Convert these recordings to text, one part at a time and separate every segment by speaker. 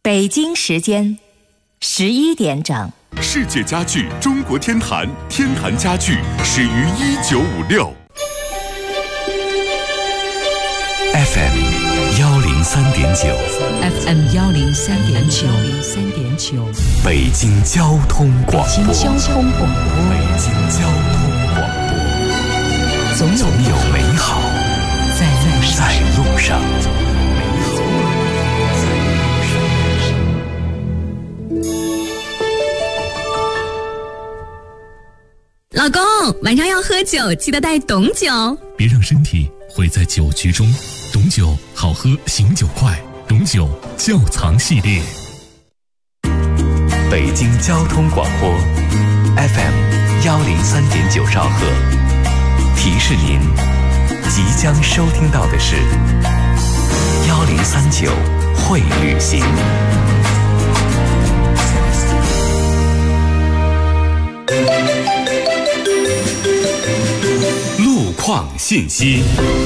Speaker 1: 北京时间11点整。
Speaker 2: 世界家具中国天坛，天坛家具始于1956。
Speaker 3: FM 103.9，FM
Speaker 1: 103.9，
Speaker 3: 北京交通广播，
Speaker 1: 北京交通广播，
Speaker 3: 北京交通广播，总有美好在路上。
Speaker 4: 老公，晚上要喝酒，记得带董酒。
Speaker 5: 别让身体毁在酒局中。董酒好喝，醒酒快。董酒窖藏系列。
Speaker 3: 北京交通广播 FM 103.9兆赫，提示您即将收听到的是1039会旅行。
Speaker 2: 路况信息。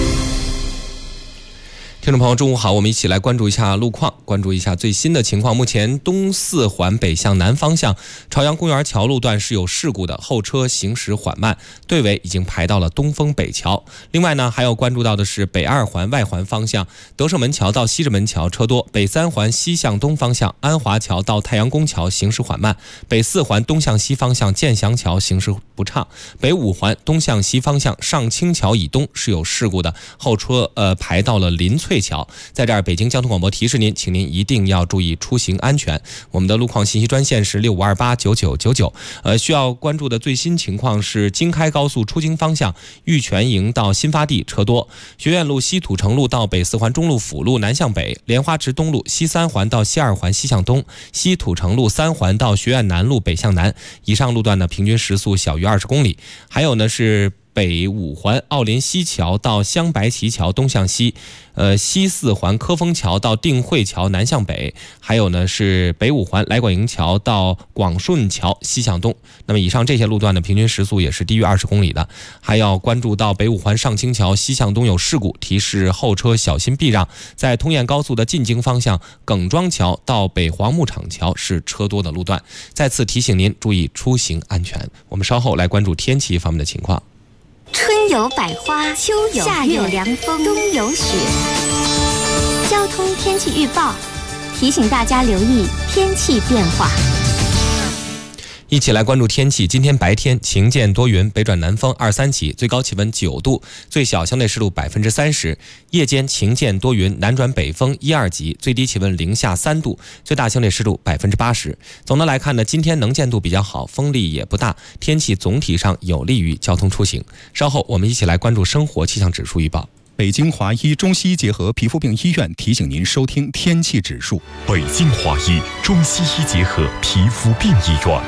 Speaker 6: 听众朋友中午好，我们一起来关注一下路况，关注一下最新的情况。目前东四环北向南方向朝阳公园桥路段是有事故的，后车行驶缓慢，队尾已经排到了东风北桥。另外呢，还要关注到的是北二环外环方向德胜门桥到西直门桥车多，北三环西向东方向安华桥到太阳宫桥行驶缓慢，北四环东向西方向建祥桥行驶不畅，北五环东向西方向上清桥以东是有事故的，后车排到了临翠桥。在这儿北京交通广播提示您，请您一定要注意出行安全。我们的路况信息专线是65289999。需要关注的最新情况是京开高速出京方向玉泉营到新发地车多，学院路西土城路到北四环中路辅路南向北，莲花池东路西三环到西二环西向东，西土城路三环到学院南路北向南。以上路段呢平均时速小于20公里。还有呢是北五环奥林西桥到香白旗桥东向西，西四环科丰桥到定慧桥南向北，还有呢是北五环来广营桥到广顺桥西向东。那么以上这些路段的平均时速也是低于20公里的。还要关注到北五环上清桥西向东有事故，提示后车小心避让。在通燕高速的进京方向耿庄桥到北黄牧场桥是车多的路段。再次提醒您注意出行安全。我们稍后来关注天气方面的情况。
Speaker 7: 春有百花，秋有夏有凉风，冬有雪。交通天气预报提醒大家留意天气变化。
Speaker 6: 一起来关注天气。今天白天晴间多云，北转南风2-3级，最高气温9度，最小相对湿度30%。夜间晴间多云，南转北风1-2级，最低气温零下3度，最大相对湿度80%。总的来看呢，今天能见度比较好，风力也不大，天气总体上有利于交通出行。稍后我们一起来关注生活气象指数预报。
Speaker 8: 北京华医中西医结合皮肤病医院提醒您收听天气指数。
Speaker 2: 北京华医中西医结合皮肤病医院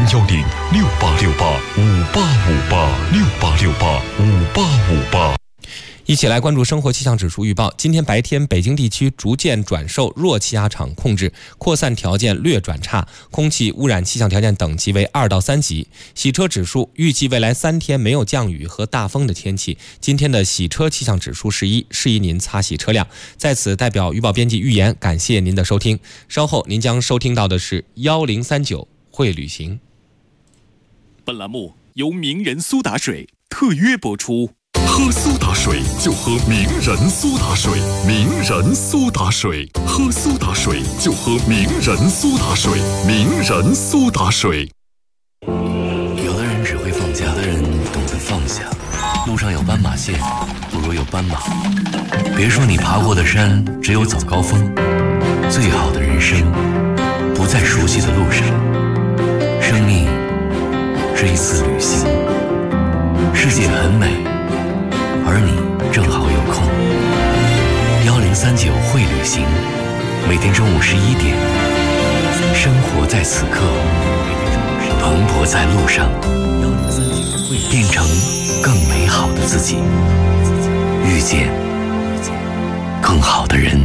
Speaker 2: ，0868585858，68585858。
Speaker 6: 一起来关注生活气象指数预报。今天白天北京地区逐渐转受弱气压场控制，扩散条件略转差，空气污染气象条件等级为2到3级。洗车指数预计未来3天没有降雨和大风的天气。今天的洗车气象指数是1，适宜您擦洗车辆。在此代表预报编辑预言，感谢您的收听。稍后您将收听到的是1039会旅行。
Speaker 2: 本栏目由名人苏打水特约播出。喝苏打水就喝名人苏打水，名人苏打水，喝苏打水就喝名人苏打水，名人苏打水。
Speaker 3: 有的人只会放假，有的人懂得放下。路上有斑马线，不如有斑马。别说你爬过的山只有早高峰，最好的人生不在熟悉的路上。生命是一次旅行，世界很美，而你正好有空。1039会旅行，每天中午11点，生活在此刻，蓬勃在路上，变成更美好的自己，遇见更好的人。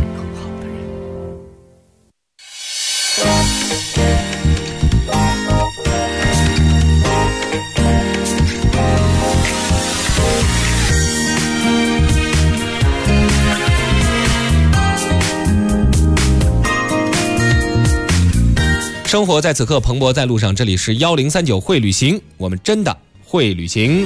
Speaker 6: 生活在此刻，蓬勃在路上。这里是1039会旅行，我们真的会旅行。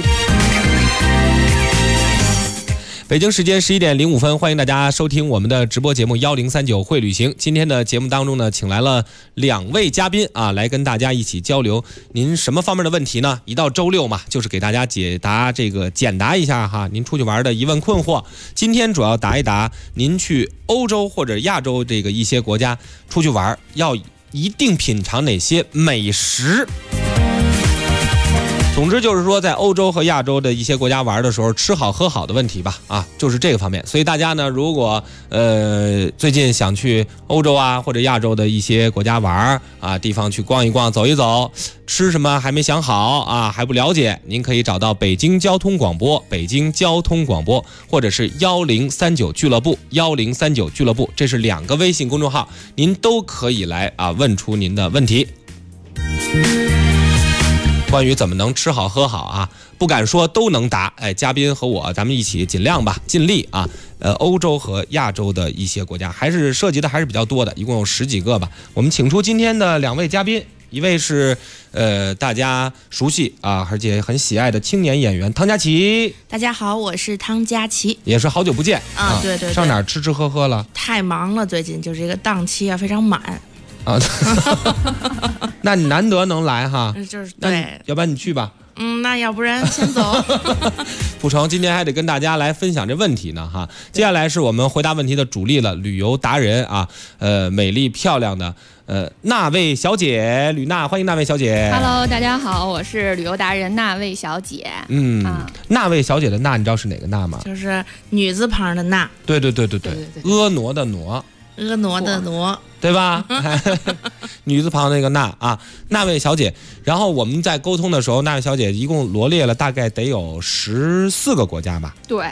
Speaker 6: 北京时间11点05分，欢迎大家收听我们的直播节目1039会旅行。今天的节目当中呢，请来了2位嘉宾啊，来跟大家一起交流您什么方面的问题呢？一到周六嘛，就是给大家简答一下哈，您出去玩的疑问困惑。今天主要答一答您去欧洲或者亚洲这个一些国家出去玩要一定品尝哪些美食。总之就是说，在欧洲和亚洲的一些国家玩的时候，吃好喝好的问题吧，啊，就是这个方面。所以大家呢，如果最近想去欧洲啊或者亚洲的一些国家玩啊，地方去逛一逛、走一走，吃什么还没想好啊，还不了解，您可以找到北京交通广播、北京交通广播，或者是1039俱乐部、1039俱乐部，这是2个微信公众号，您都可以来啊问出您的问题。关于怎么能吃好喝好啊，不敢说都能答，嘉宾和我咱们一起尽量吧，尽力啊。欧洲和亚洲的一些国家还是涉及的还是比较多的，一共有10几个吧。我们请出今天的2位嘉宾，一位是大家熟悉啊而且很喜爱的青年演员汤佳琪。
Speaker 9: 大家好，我是汤佳琪，
Speaker 6: 也是好久不见
Speaker 9: 啊。对对对，
Speaker 6: 上哪儿吃吃喝喝了？
Speaker 9: 太忙了，最近就是这个档期啊非常满
Speaker 6: 啊。那你难得能来哈，
Speaker 9: 就是对，
Speaker 6: 要不然你去吧。
Speaker 9: 那要不然先走。
Speaker 6: 不成，今天还得跟大家来分享这问题呢哈。接下来是我们回答问题的主力了，旅游达人啊，美丽漂亮的那位小姐吕娜，欢迎那位小姐。
Speaker 10: Hello， 大家好，我是旅游达人那位小姐。
Speaker 6: 那位小姐的那你知道是哪个那吗？
Speaker 9: 就是女字旁的那。
Speaker 6: 对，婀娜的娜。
Speaker 9: 婀娜的娜，
Speaker 6: 对吧？女字旁那个那啊，那位小姐。然后我们在沟通的时候，那位小姐一共罗列了大概得有14个国家吧？
Speaker 10: 对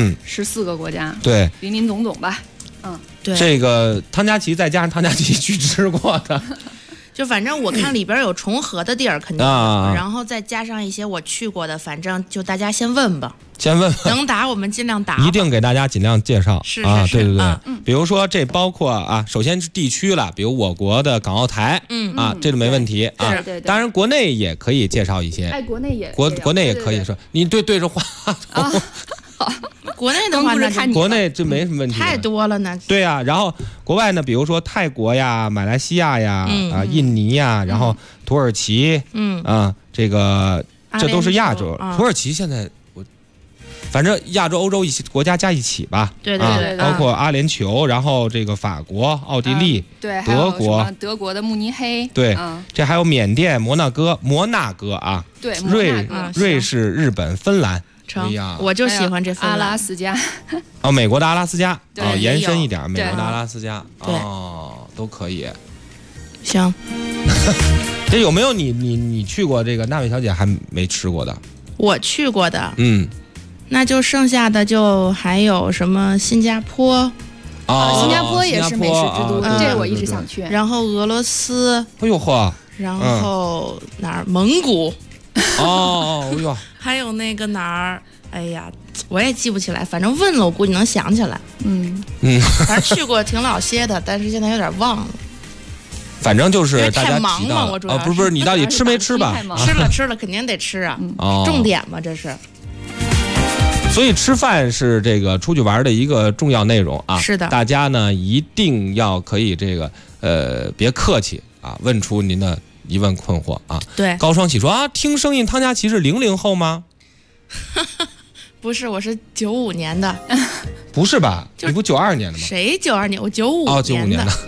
Speaker 10: ，14个国家，
Speaker 6: 对，
Speaker 10: 林林总总吧。
Speaker 9: 对，
Speaker 6: 这个汤佳琪再加上汤佳琪去吃过的。
Speaker 9: 就反正我看里边有重合的地儿肯定有，然后再加上一些我去过的，反正就大家先问吧，能答我们尽量答，
Speaker 6: 一定给大家尽量介绍。
Speaker 9: 是
Speaker 6: 啊，对，比如说这包括啊，首先是地区了，比如我国的港澳台，这个没问题啊。
Speaker 10: 对，
Speaker 6: 当然国内也可以介绍一些，
Speaker 10: 国内也
Speaker 6: 国内也可以说，你对着话筒。
Speaker 9: 国内的话呢，
Speaker 6: 国内这没什么问题，
Speaker 9: 太多了呢。
Speaker 6: 对啊，然后国外呢，比如说泰国呀、马来西亚呀、印尼呀，然后土耳其，这个这都是亚洲。土耳其现在反正亚洲、欧洲一些国家加一起吧。
Speaker 9: 对，
Speaker 6: 包括阿联酋，然后这个法国、奥地利，
Speaker 10: 对，
Speaker 6: 德国，
Speaker 10: 德国的慕尼黑，
Speaker 6: 对，这还有缅甸、摩纳哥啊，
Speaker 10: 对，
Speaker 6: 瑞士、日本、芬兰。
Speaker 9: 我就喜欢这
Speaker 10: 阿拉斯加。
Speaker 6: 美国的阿拉斯加，延伸一点，美国的阿拉斯加，都可以。
Speaker 9: 行。
Speaker 6: 这有没有你去过这个那位小姐还没吃过的？
Speaker 9: 我去过的，那就剩下的就还有什么新加坡。
Speaker 10: 新加坡也是美食之都，这我一直想去。
Speaker 9: 然后俄罗斯，
Speaker 6: 哎呦嚯，
Speaker 9: 然后哪儿？蒙古。
Speaker 6: 哎呦，
Speaker 9: 还有那个哪儿？哎呀，我也记不起来，反正问了我估计能想起来。反正去过挺老些的，但是现在有点忘了。
Speaker 6: 反正就是大家
Speaker 9: 太忙嘛，我主要
Speaker 6: 不是你到底吃没吃吧？
Speaker 9: 吃了，肯定得吃啊，重点嘛这是。
Speaker 6: 所以吃饭是这个出去玩的一个重要内容啊。
Speaker 9: 是的，
Speaker 6: 大家呢一定要可以这个别客气啊，问出您的疑问困惑啊。
Speaker 9: 对，
Speaker 6: 高双喜说啊，听声音汤佳琪是00后吗？
Speaker 9: 不是，我是95年的。
Speaker 6: 不是吧？你不92年的吗？
Speaker 9: 谁92年？我95年的。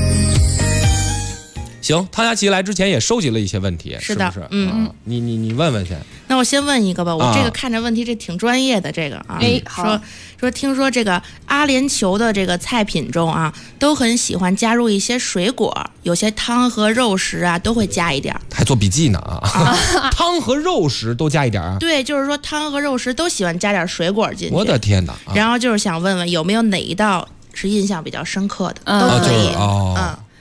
Speaker 6: 行，汤佳琪来之前也收集了一些问题，
Speaker 9: 是的，
Speaker 6: 是不是？你问问先。
Speaker 9: 那我先问一个吧，我这个看着问题这挺专业的，这个啊，说听说这个阿联酋的这个菜品中啊，都很喜欢加入一些水果，有些汤和肉食啊都会加一点，
Speaker 6: 还做笔记呢啊！汤和肉食都加一点啊？
Speaker 9: 对，就是说汤和肉食都喜欢加点水果进去。
Speaker 6: 我的天哪！
Speaker 9: 然后就是想问问有没有哪一道是印象比较深刻的，都可以。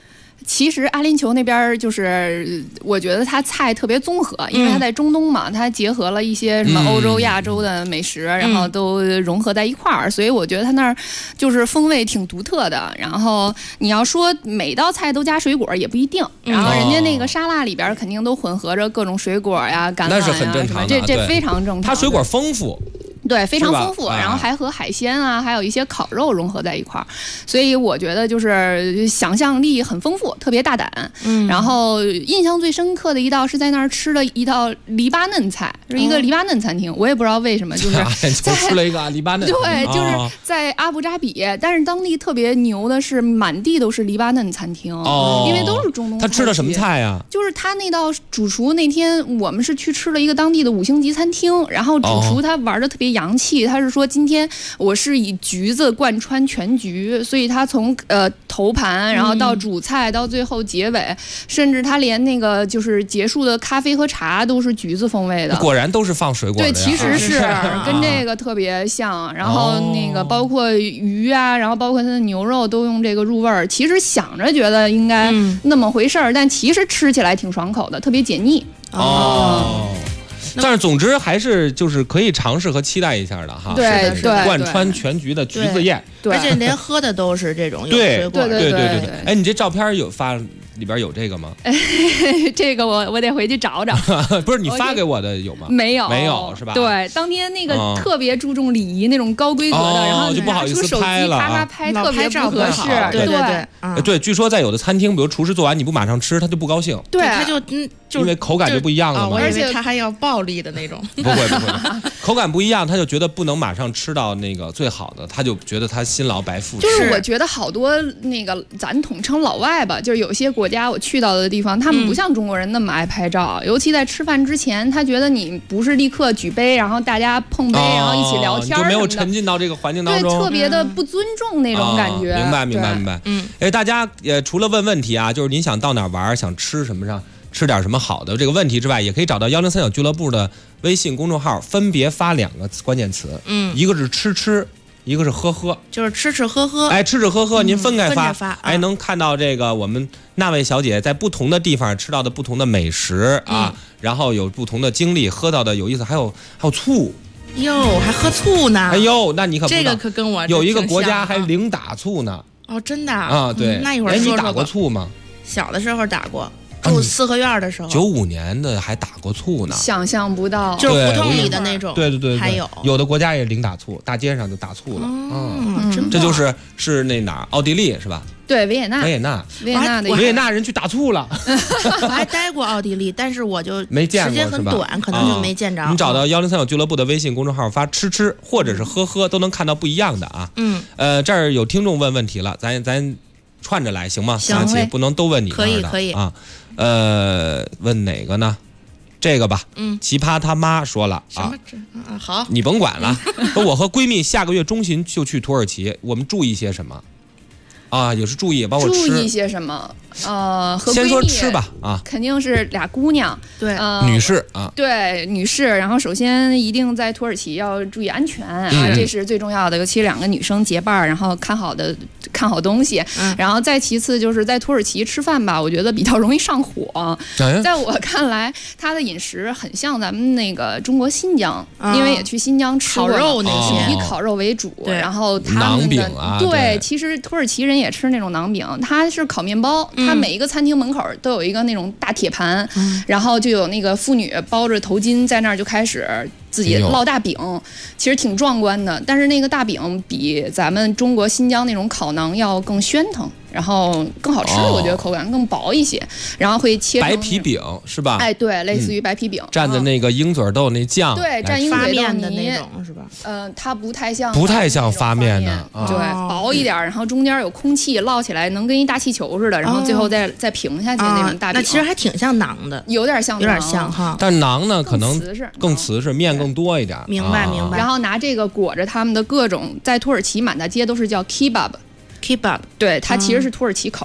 Speaker 10: 其实阿联酋那边就是我觉得它菜特别综合，因为它在中东嘛，它结合了一些什么欧洲、亚洲的美食，然后都融合在一块儿，所以我觉得它那儿就是风味挺独特的。然后你要说每道菜都加水果也不一定，然后人家那个沙拉里边肯定都混合着各种水果呀、橄榄呀，
Speaker 6: 那是很正常的，
Speaker 10: 这非常正常。
Speaker 6: 它水果丰富。
Speaker 10: 对，非常丰富，然后还和海鲜啊，还有一些烤肉融合在一块儿，所以我觉得就是想象力很丰富，特别大胆。然后印象最深刻的一道是在那儿吃了一道黎巴嫩菜，是一个黎巴嫩餐厅，我也不知道为什么，就是
Speaker 6: 在吃了一个黎巴嫩，
Speaker 10: 对，就是在阿布扎比，但是当地特别牛的是满地都是黎巴嫩餐厅，因为都是中东菜。
Speaker 6: 他吃的什么菜呀？
Speaker 10: 就是他那道主厨那天我们是去吃了一个当地的5星级餐厅，然后主厨他玩的特别洋气，他是说今天我是以橘子贯穿全局，所以他从头盘，然后到主菜，到最后结尾，甚至他连那个就是结束的咖啡和茶都是橘子风味的。
Speaker 6: 果然都是放水果的。
Speaker 10: 对，其实是跟这个特别像。然后那个包括鱼啊，然后包括它的牛肉都用这个入味儿。其实想着觉得应该那么回事儿，但其实吃起来挺爽口的，特别解腻。
Speaker 6: 但是总之还是就是可以尝试和期待一下的哈。
Speaker 10: 对对，
Speaker 6: 贯穿全局的橘子宴，
Speaker 9: 而且连喝的都是这种有水果。
Speaker 10: 对。
Speaker 6: 哎，你这照片有发里边有这个吗？
Speaker 10: 这个我得回去找找。
Speaker 6: 不是你发给我的有吗？
Speaker 10: 没有
Speaker 6: 是吧？
Speaker 10: 对，当天那个特别注重礼仪，那种高规格的，然后
Speaker 6: 就不好意思拍了，
Speaker 10: 啪拍特别不合适。
Speaker 6: 对，据说在有的餐厅，比如厨师做完你不马上吃，他就不高兴。
Speaker 10: 对，
Speaker 9: 他就
Speaker 6: 因为口感就不一样了嘛。
Speaker 9: 而且他还要暴力的那种。
Speaker 6: 不会，口感不一样，他就觉得不能马上吃到那个最好的，他就觉得他辛劳白付。
Speaker 10: 就是我觉得好多那个咱统称老外吧，就是有些国家我去到的地方，他们不像中国人那么爱拍照，尤其在吃饭之前，他觉得你不是立刻举杯，然后大家碰杯，然后一起聊天，
Speaker 6: 就没有沉浸到这个环境当中，
Speaker 10: 对，特别的不尊重那种感觉。
Speaker 6: 明白。大家除了问问题啊，就是您想到哪玩，想吃什么上。吃点什么好的这个问题之外，也可以找到103小俱乐部的微信公众号，分别发2个关键词，一个是吃，一个是喝，
Speaker 9: 就是吃喝。
Speaker 6: 哎，吃喝，您分开发，哎，能看到这个我们那位小姐在不同的地方吃到的不同的美食啊，然后有不同的经历，喝到的有意思，还有醋。
Speaker 9: 哟，还喝醋呢？
Speaker 6: 哎呦，那你可不知道，
Speaker 9: 这个可跟我
Speaker 6: 有一个国家还零打醋呢。
Speaker 9: 哦，真的
Speaker 6: 啊？对，
Speaker 9: 那一会儿说
Speaker 6: 你打过醋吗？
Speaker 9: 小的时候打过。住四合院的时候
Speaker 6: ，95年的还打过醋呢，
Speaker 10: 想象不到，
Speaker 9: 就是胡同里的那种。
Speaker 6: 对，
Speaker 9: 还
Speaker 6: 有的国家也零打醋，大街上就打醋了。这是那哪儿？奥地利是吧？
Speaker 10: 对，维也纳
Speaker 6: 的维也纳人去打醋了。
Speaker 9: 我还待过奥地利，但是我就
Speaker 6: 没见过，
Speaker 9: 时间很短，可能就没见着。
Speaker 6: 你找到103小俱乐部的微信公众号，发吃或者是喝，都能看到不一样的啊。这儿有听众问问题了，咱串着来行吗？
Speaker 9: 行，
Speaker 6: 不能都问你。
Speaker 9: 可以
Speaker 6: 啊。问哪个呢？这个吧。奇葩他妈说了啊。
Speaker 9: 好，
Speaker 6: 你甭管了。我和闺蜜下个月中旬就去土耳其，我们注意些什么？啊，也是注意，包括吃。
Speaker 10: 注意些什么？和闺蜜
Speaker 6: 先说吃吧啊，
Speaker 10: 肯定是俩姑娘，
Speaker 9: 对，
Speaker 6: 女士啊，
Speaker 10: 对，女士。然后首先一定在土耳其要注意安全啊，这是最重要的，尤其2个女生结伴，然后看好东西。然后再其次就是在土耳其吃饭吧，我觉得比较容易上火。在我看来，它的饮食很像咱们那个中国新疆，因为也去新疆吃过
Speaker 9: 烤肉那些，
Speaker 10: 以烤肉为主。然后他
Speaker 6: 们
Speaker 10: 的
Speaker 6: 馕饼啊，
Speaker 10: 对，其实土耳其人也吃那种馕饼，它是烤面包。它每一个餐厅门口都有一个那种大铁盘，然后就有那个妇女包着头巾在那儿就开始自己烙大饼，其实挺壮观的。但是那个大饼比咱们中国新疆那种烤馕要更暄腾，然后更好吃，我觉得口感更薄一些。然后会切
Speaker 6: 白皮饼是吧？
Speaker 10: 哎，对，类似于白皮饼，
Speaker 6: 蘸的那个鹰嘴豆那酱，
Speaker 10: 对，蘸鹰嘴豆
Speaker 9: 的那种是吧？
Speaker 10: 它不太像
Speaker 6: 发面的，
Speaker 10: 对，薄一点，然后中间有空气，烙起来能跟一大气球似的，然后最后再平下去那种大饼。
Speaker 9: 那其实还挺像馕的，
Speaker 10: 有点像
Speaker 9: 哈。
Speaker 6: 但馕呢，可能更瓷实，面更多一点。
Speaker 9: 明白。
Speaker 10: 然后拿这个裹着他们的各种，在土耳其满大街都是叫 kebab，对，它其实是土耳其烤肉，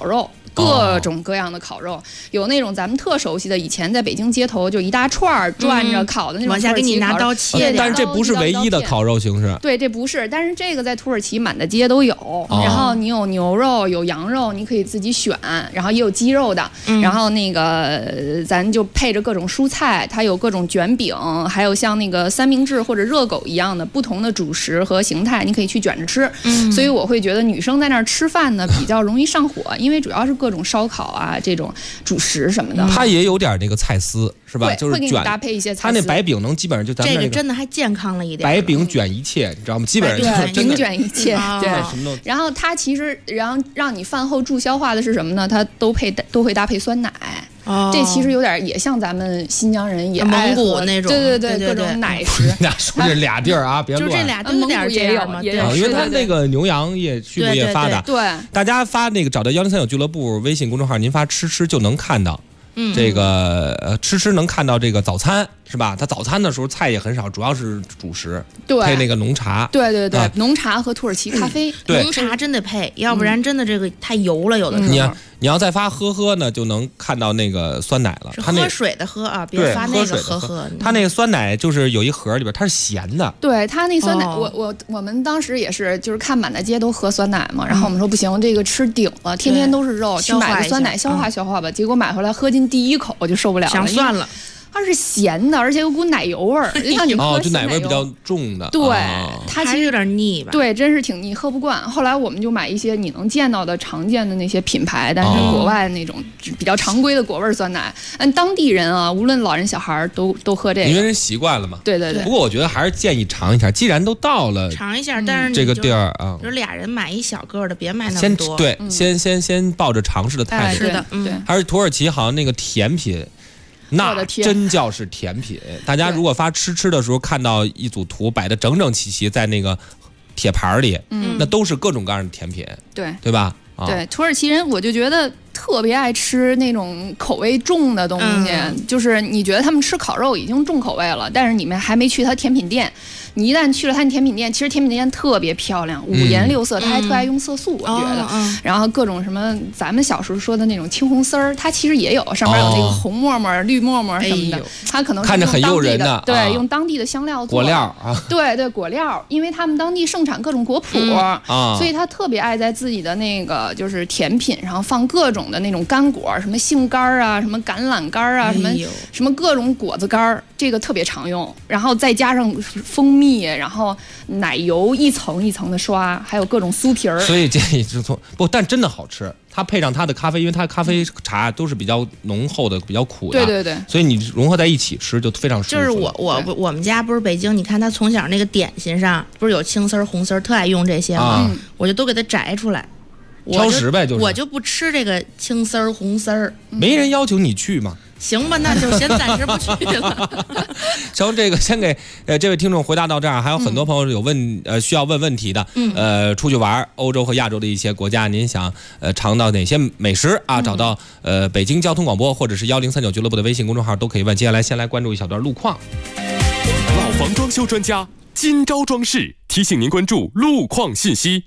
Speaker 10: 各种各样的烤肉，有那种咱们特熟悉的，以前在北京街头就一大串转着烤的那种，
Speaker 9: 往下给你拿刀切。
Speaker 6: 但是这不是唯一的烤肉形式。
Speaker 10: 对，这不是，但是这个在土耳其满大街都有。然后你有牛肉，有羊肉，你可以自己选，然后也有鸡肉的。然后那个咱就配着各种蔬菜，它有各种卷饼，还有像那个三明治或者热狗一样的不同的主食和形态，你可以去卷着吃。所以我会觉得女生在那儿吃饭呢比较容易上火，因为主要是各种烧烤啊这种主食什么的。
Speaker 6: 它也有点那个菜丝是吧？就是
Speaker 10: 会给你搭配一些菜丝。
Speaker 6: 它那白饼能基本上就咱们
Speaker 9: 这个真的还健康了一点。
Speaker 6: 白饼卷一切，你知道吗？基本上就是真的
Speaker 10: 饼卷一切。对，
Speaker 6: 什么都。
Speaker 10: 然后它其实让你饭后助消化的是什么呢？它都会搭配酸奶。这其实有点也像咱们新疆人也
Speaker 9: 蒙古那种，
Speaker 10: 对各种奶食。
Speaker 6: 俩说这俩地儿啊，别乱。
Speaker 9: 就这俩地儿
Speaker 10: 也有嘛，
Speaker 6: 因为它那个牛羊业畜牧业发达。
Speaker 10: 对，
Speaker 6: 大家发那个找到1039俱乐部微信公众号，您发吃就能看到。这个吃能看到这个早餐是吧？它早餐的时候菜也很少，主要是主食，配那个浓茶。
Speaker 10: 对，浓茶和土耳其咖啡。
Speaker 6: 对，
Speaker 9: 浓茶真得配，要不然真的这个太油了，有的时候。
Speaker 6: 你要再发喝呢，就能看到那个酸奶了。
Speaker 9: 喝水的喝啊，别发那个喝。
Speaker 6: 它那个酸奶就是有一盒里边，它是咸的。
Speaker 10: 对，它那酸奶，我们当时也是，就是看满大街都喝酸奶嘛，然后我们说不行，这个吃顶了，天天都是肉，去买个酸奶消化吧。结果买回来喝进第一口我就受不了了，
Speaker 9: 想算了。
Speaker 10: 它是咸的，而且有股奶油味儿，就像你喝
Speaker 6: 就奶味比较重的。
Speaker 10: 对，它
Speaker 9: 还是有点腻吧？
Speaker 10: 对，真是挺腻，喝不惯。后来我们就买一些你能见到的常见的那些品牌，但是国外那种比较常规的果味酸奶。当地人啊，无论老人小孩都喝这个，
Speaker 6: 因为人习惯了嘛。
Speaker 10: 对。
Speaker 6: 不过我觉得还是建议尝一下，既然都到了，
Speaker 9: 尝一下。但是
Speaker 6: 这个地儿啊，
Speaker 9: 有俩人买一小个的，别买那么多。
Speaker 6: 先抱着尝试的态度。
Speaker 10: 是的，对。
Speaker 6: 还是土耳其好像那个甜品。那真叫是甜品！大家如果发吃的时候看到一组图摆的整整齐在那个铁盘里，那都是各种各样的甜品，对吧？
Speaker 10: 对，土耳其人我就觉得特别爱吃那种口味重的东西，就是你觉得他们吃烤肉已经重口味了，但是你们还没去他甜品店。你一旦去了他甜品店，其实甜品店特别漂亮，五颜六色，他还特爱用色素，我觉得。然后各种什么咱们小时候说的那种青红丝儿，它其实也有，上面有那个红沫沫、绿沫沫什么的，它可能是
Speaker 6: 看着很诱人的，
Speaker 10: 对，用当地的香料做
Speaker 6: 果料啊，
Speaker 10: 对果料，因为他们当地盛产各种果脯，所以他特别爱在自己的那个就是甜品上放各种的那种干果，什么杏干啊，什么橄榄干啊，什么各种果子干，这个特别常用，然后再加上蜂蜜，然后奶油一层一层的刷，还有各种酥皮儿。
Speaker 6: 所以建议是但真的好吃。它配上它的咖啡，因为它咖啡茶都是比较浓厚的，比较苦的。
Speaker 10: 对。
Speaker 6: 所以你融合在一起吃就非常舒服。
Speaker 9: 就是我们家不是北京，你看他从小那个点心上不是有青丝儿、红丝儿，特爱用这些吗？我就都给他摘出来。
Speaker 6: 挑食呗，
Speaker 9: 我就不吃这个青丝儿、红丝儿。
Speaker 6: 没人要求你去嘛。
Speaker 9: 行吧，那就先暂时不去了。
Speaker 6: 行，这个先给这位听众回答到这儿，还有很多朋友有需要问问题的。出去玩欧洲和亚洲的一些国家，您想尝到哪些美食啊？找到北京交通广播或者是1039俱乐部的微信公众号都可以问。接下来先来关注一小段路况。
Speaker 2: 老房装修专家今朝装饰提醒您关注路况信息。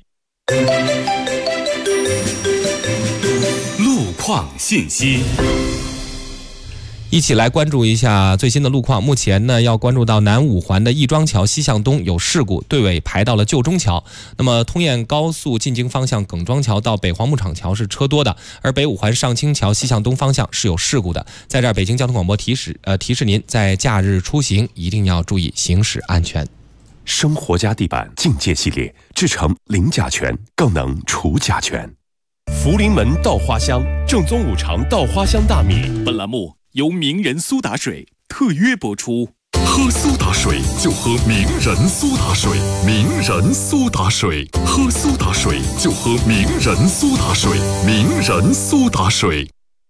Speaker 2: 路况信息。
Speaker 6: 一起来关注一下最新的路况。目前呢，要关注到南五环的亦庄桥西向东有事故，队尾排到了旧中桥。那么通燕高速进京方向耿庄桥到北黄牧场桥是车多的，而北五环上清桥西向东方向是有事故的。在这儿，北京交通广播提示您，在假日出行一定要注意行驶安全。
Speaker 2: 生活家地板境界系列制成零甲醛，更能除甲醛。福临门稻花香，正宗五常稻花香大米。本栏目由名人苏打水特约播出。喝苏打水就喝名人苏打水，名人苏打水，喝苏打水就喝名人苏打水，名人苏打水。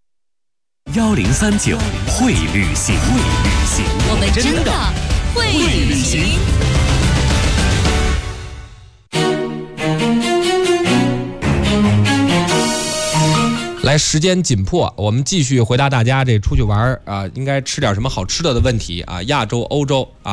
Speaker 3: 1039会旅行，
Speaker 1: 我们真的会旅行。
Speaker 6: 来，时间紧迫，我们继续回答大家这出去玩啊，应该吃点什么好吃的问题啊。亚洲、欧洲啊，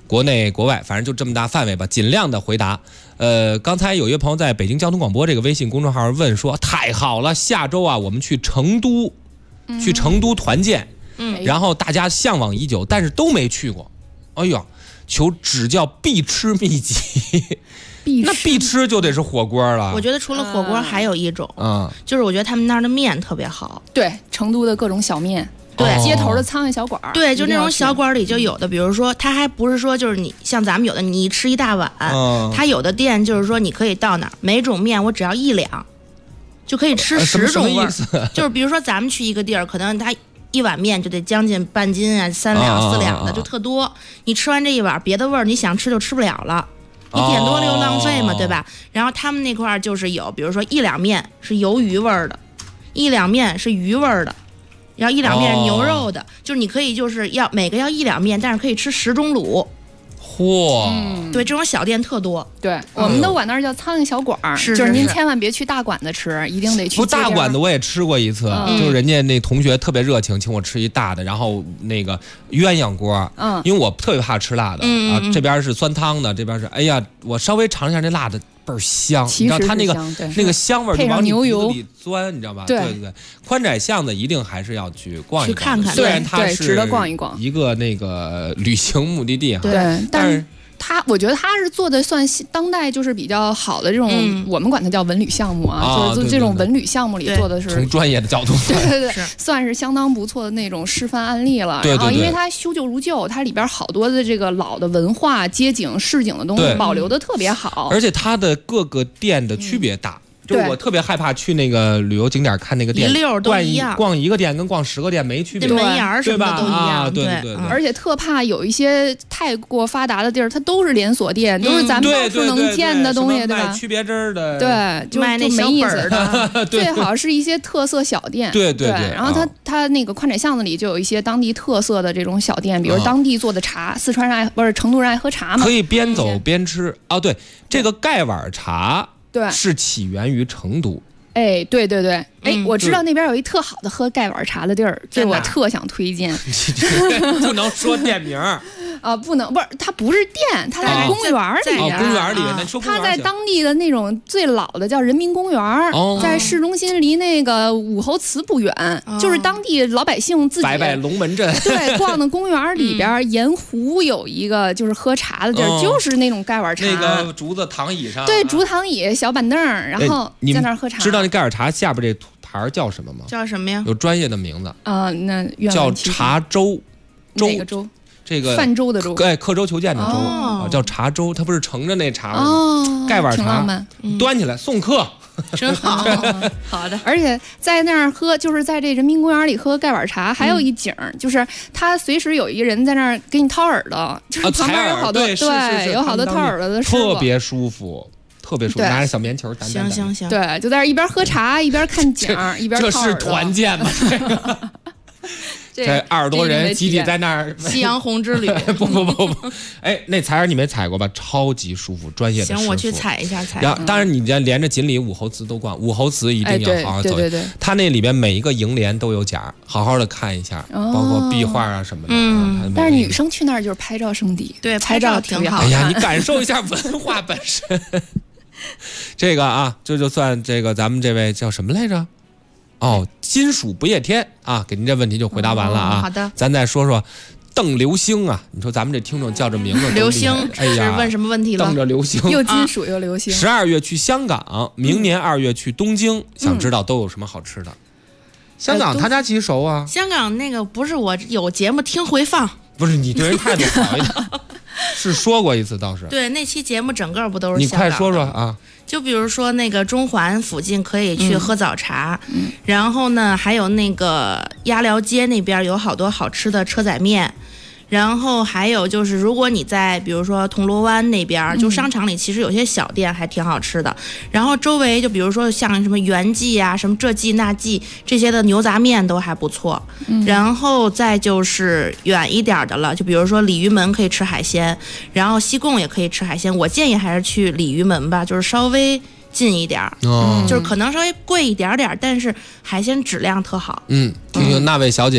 Speaker 6: 国内国外，反正就这么大范围吧，尽量的回答。刚才有一位朋友在北京交通广播这个微信公众号问说，太好了，下周啊我们去成都，去成都团建，然后大家向往已久，但是都没去过，哎呦，求指教必吃秘籍。那必吃就得是火锅了。
Speaker 9: 我觉得除了火锅还有一种，就是我觉得他们那儿的面特别好。
Speaker 10: 对，成都的各种小面。
Speaker 9: 对，
Speaker 10: 街头的苍蝇小馆，
Speaker 9: 对，就那种小馆里就有的，比如说它还不是说就是你像咱们有的你吃一大碗，它有的店就是说你可以到哪儿，每种面我只要1两，就可以吃10种味儿。就是比如说咱们去一个地儿，可能它一碗面就得将近半斤啊，3两4两的就特多。你吃完这一碗，别的味儿你想吃就吃不了了，你点多了又浪费嘛，对吧？然后他们那块儿就是有，比如说1两面是鱿鱼味儿的，1两面是鱼味儿的。然后1两面是牛肉的，就是你可以就是要每个要1两面，但是可以吃10种卤。
Speaker 6: 嚯，
Speaker 9: 对，这种小店特多。
Speaker 10: 对，我们都管那儿叫苍蝇小馆儿，就是您千万别去大馆子吃，一定得去。
Speaker 6: 不，大馆子我也吃过一次，就是人家那同学特别热情，请我吃一大的，然后那个鸳鸯锅，因为我特别怕吃辣的啊，这边是酸汤的，这边是，哎呀，我稍微尝一下这辣的。倍儿香，你知道它那个香味儿就往你鼻子里钻，你知道吧？对对对，宽窄巷子一定还是要去逛一逛，
Speaker 9: 去看看。
Speaker 6: 虽然它是
Speaker 10: 值得逛一逛，
Speaker 6: 一个那个旅行目的地哈。
Speaker 10: 对，但是我觉得他是做的算当代就是比较好的这种，我们管它叫文旅项目啊，就是这种文旅项目里做的是
Speaker 6: 从专业的角度，
Speaker 10: 对，算是相当不错的那种示范案例了。然后因为它修旧如旧，它里边好多的这个老的文化街景、市井的东西保留的特别好，
Speaker 6: 而且它的各个店的区别大。就是我特别害怕去那个旅游景点看那个店，
Speaker 9: 一溜都一样，
Speaker 6: 逛一个店跟逛10个店没区别，
Speaker 9: 门檐什么的都一样，
Speaker 6: 对。
Speaker 10: 而且特怕有一些太过发达的地儿，它都是连锁店，都是咱们到处能见的东西，对吧？
Speaker 6: 区别针的，
Speaker 10: 对，就
Speaker 9: 卖那
Speaker 10: 没意思
Speaker 9: 的，
Speaker 10: 最好是一些特色小店，
Speaker 6: 对。
Speaker 10: 然后它那个宽窄巷子里就有一些当地特色的这种小店，比如当地做的茶，四川人不是成都人爱喝茶嘛，
Speaker 6: 可以边走边吃。哦，对，这个盖碗茶，对，是起源于成都。
Speaker 10: 哎，对，哎，我知道那边有一特好的喝盖碗茶的地儿，这我特想推荐。
Speaker 6: 不能说店名
Speaker 10: 啊，不能，不是，它不是店，它在公园里。
Speaker 6: 公园里，那说
Speaker 10: 它在当地的那种最老的叫人民公园，在市中心离那个武侯祠不远，就是当地老百姓自己
Speaker 6: 摆龙门阵，
Speaker 10: 对，逛的公园里边，沿湖有一个就是喝茶的地儿，就是那种盖碗茶，
Speaker 6: 那个竹子躺椅上，
Speaker 10: 对，竹躺椅、小板凳，然后在那儿喝茶。
Speaker 6: 知道那盖碗茶下边这牌叫什么吗？
Speaker 9: 叫什么呀？
Speaker 6: 有专业的名字
Speaker 10: 那
Speaker 6: 叫茶粥，
Speaker 10: 哪个粥？
Speaker 6: 这个
Speaker 10: 泛舟的舟，
Speaker 6: 对，刻舟求剑的舟，叫茶粥，它不是盛着那茶吗？盖碗茶，端起来送客，
Speaker 9: 真好，好的。
Speaker 10: 而且在那儿喝，就是在这人民公园里喝盖碗茶，还有一景，就是他随时有一个人在那儿给你掏耳朵，就是旁边有好多对，有好多掏耳朵的师傅，
Speaker 6: 特别舒服。特别舒服，拿着小棉球，
Speaker 9: 行，
Speaker 10: 对，就在那一边喝茶一边看景，一边
Speaker 6: 这是团建吗？这20多人集体在那儿
Speaker 9: 夕阳红之旅，
Speaker 6: 不，哎，那踩你没踩过吧？超级舒服，专业的师傅。
Speaker 9: 行，我去踩一下。
Speaker 6: 然后，当然你连着锦里、武侯祠都逛，武侯祠一定要好好走。
Speaker 10: 对，
Speaker 6: 它那里边每一个楹联都有奖，好好的看一下，包括壁画啊什么的。
Speaker 10: 但是女生去那儿就是拍照圣地，
Speaker 9: 对，拍照挺好。
Speaker 6: 哎呀，你感受一下文化本身。这个啊，这就算这个咱们这位叫什么来着？哦，金属不夜天啊，给您这问题就回答完了啊。
Speaker 9: 好的，
Speaker 6: 咱再说说邓流星啊，你说咱们这听众叫这名字，
Speaker 9: 流星，
Speaker 6: 哎呀，
Speaker 9: 是问什么问题了？
Speaker 6: 瞪着流星，
Speaker 10: 又金属又流星。
Speaker 6: 12月去香港，明年2月去东京，想知道都有什么好吃的？香港他家其实熟啊。
Speaker 9: 香港那个不是我有节目听回放，
Speaker 6: 不是你对人态度好一点。是说过一次倒是。
Speaker 9: 对，那期节目整个不都是香
Speaker 6: 港的？你快说说啊！
Speaker 9: 就比如说那个中环附近可以去喝早茶，然后呢还有那个鸭寮街那边有好多好吃的车仔面。然后还有就是，如果你在比如说铜锣湾那边，就商场里其实有些小店还挺好吃的。然后周围就比如说像什么元记啊、什么这记那记这些的牛杂面都还不错。然后再就是远一点的了，就比如说鲤鱼门可以吃海鲜，然后西贡也可以吃海鲜。我建议还是去鲤鱼门吧，就是稍微近一点，就是可能稍微贵一点点，但是海鲜质量特好。
Speaker 6: 听听那位小姐的建议。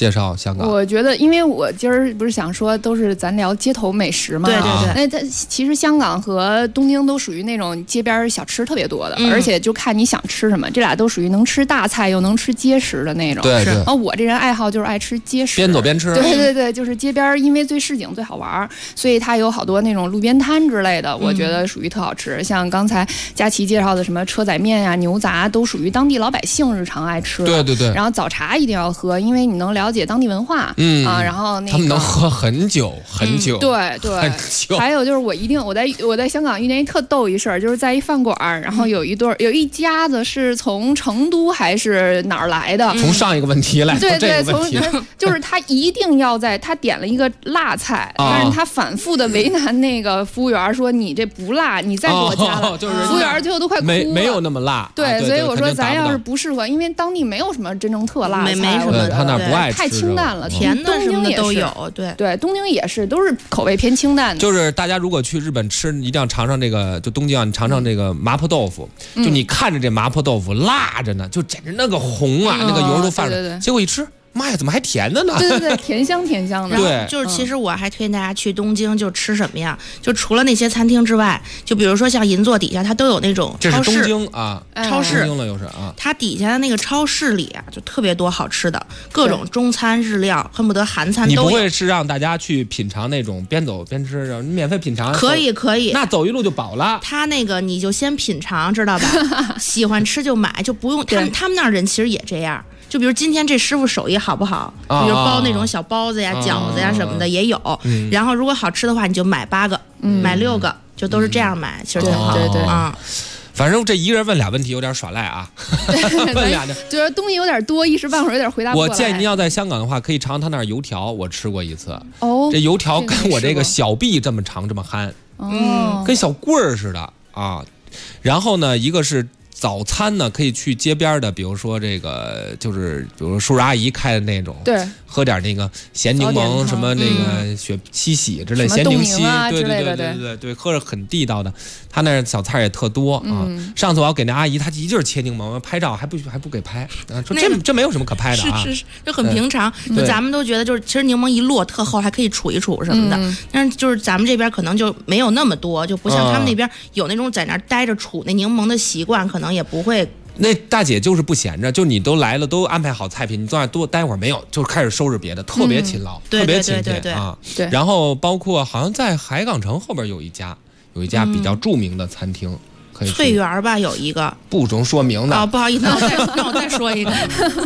Speaker 6: 介绍香港？
Speaker 10: 我觉得，因为我今儿不是想说都是咱聊街头美食嘛，
Speaker 9: 对对对。
Speaker 10: 那它其实香港和东京都属于那种街边小吃特别多的，而且就看你想吃什么，这俩都属于能吃大菜又能吃街食的那种。
Speaker 6: 对对。
Speaker 10: 然后我这人爱好就是爱吃街食，
Speaker 6: 边走边吃。
Speaker 10: 对对对，就是街边，因为最市井最好玩，所以它有好多那种路边摊之类的，我觉得属于特好吃。像刚才佳琪介绍的什么车仔面呀、牛杂，都属于当地老百姓日常爱吃的。
Speaker 6: 对对对。
Speaker 10: 然后早茶一定要喝，因为你能了解当地文化。然后那个
Speaker 6: 他们能喝很久很久。
Speaker 10: 对对。还有就是我在香港遇见一特逗一事儿，就是在一饭馆，然后有一家子是从成都还是哪儿来的？
Speaker 6: 从上一个问题来，
Speaker 10: 对对，就是他一定要他点了一个辣菜，但是他反复的为难那个服务员说你这不辣，你再给我加了。
Speaker 6: 就是
Speaker 10: 服务员最后都快哭了。
Speaker 6: 没有那么辣。
Speaker 10: 对，所以我说咱要是不适合，因为当地没有什么真正特辣的菜，
Speaker 9: 没什么，
Speaker 6: 他那不爱吃，
Speaker 10: 太清淡了。
Speaker 9: 甜的什么的都有，
Speaker 10: 对，东京也是，都是口味偏清淡的。
Speaker 6: 就是大家如果去日本吃，一定要尝尝这个，就东京啊，你尝尝这个麻婆豆腐。就你看着这麻婆豆腐辣着呢，就简直那个红啊，那个油都泛出来，结果一吃。妈呀，怎么还甜的呢？
Speaker 10: 对对对，甜香的。
Speaker 6: 对，
Speaker 9: 就是其实我还推荐大家去东京，就吃什么呀？就除了那些餐厅之外，就比如说像银座底下，它都有那种超市。
Speaker 6: 这是东京啊，
Speaker 9: 超市。
Speaker 6: 东京了又是啊。
Speaker 9: 它底下的那个超市里啊，就特别多好吃的，各种中餐、日料，恨不得韩餐都有。
Speaker 6: 你不会是让大家去品尝那种边走边吃，免费品尝？
Speaker 9: 可以。
Speaker 6: 那走一路就饱了。
Speaker 9: 他那个你就先品尝，知道吧？喜欢吃就买，就不用。他们那儿人其实也这样。就比如今天这师傅手艺好不好，比如包那种小包子呀、饺子呀什么的也有。然后如果好吃的话，你就买8个、买6个，就都是这样买，其实挺好。
Speaker 10: 对
Speaker 9: 啊。
Speaker 6: 反正这一个人问俩问题有点耍赖啊，问俩的，
Speaker 10: 就是东西有点多，一时半会儿有点回答不过来。
Speaker 6: 我建议您要在香港的话，可以尝他那儿油条，我吃过一次。
Speaker 10: 哦，
Speaker 6: 这油条跟我这个小臂这么长这么憨，跟小棍儿似的啊。然后呢，一个是。早餐呢，可以去街边的，比如说这个，就是比如说叔叔阿姨开的那种，
Speaker 10: 对，
Speaker 6: 喝点那个咸柠檬，什么那个七喜之类，咸柠七，对，喝着很地道的。他那小菜也特多啊。上次我要给那阿姨，她一劲儿切柠檬，拍照还不给拍，说这没有什么可拍的啊，
Speaker 9: 是，就很平常。就咱们都觉得就是其实柠檬一摞特厚，还可以杵一杵什么的，但是就是咱们这边可能就没有那么多，就不像他们那边有那种在那待着杵那柠檬的习惯，可能也不会。
Speaker 6: 那大姐就是不闲着，就你都来了，都安排好菜品，你坐那多待会儿没有，就开始收拾别的，特别勤劳，特别勤俭啊。
Speaker 10: 对。
Speaker 6: 然后包括好像在海港城后边有一家比较著名的餐厅，可以。
Speaker 9: 翠园吧，有一个。
Speaker 6: 不中说明的。
Speaker 9: 哦，不好意思，让我再说一个。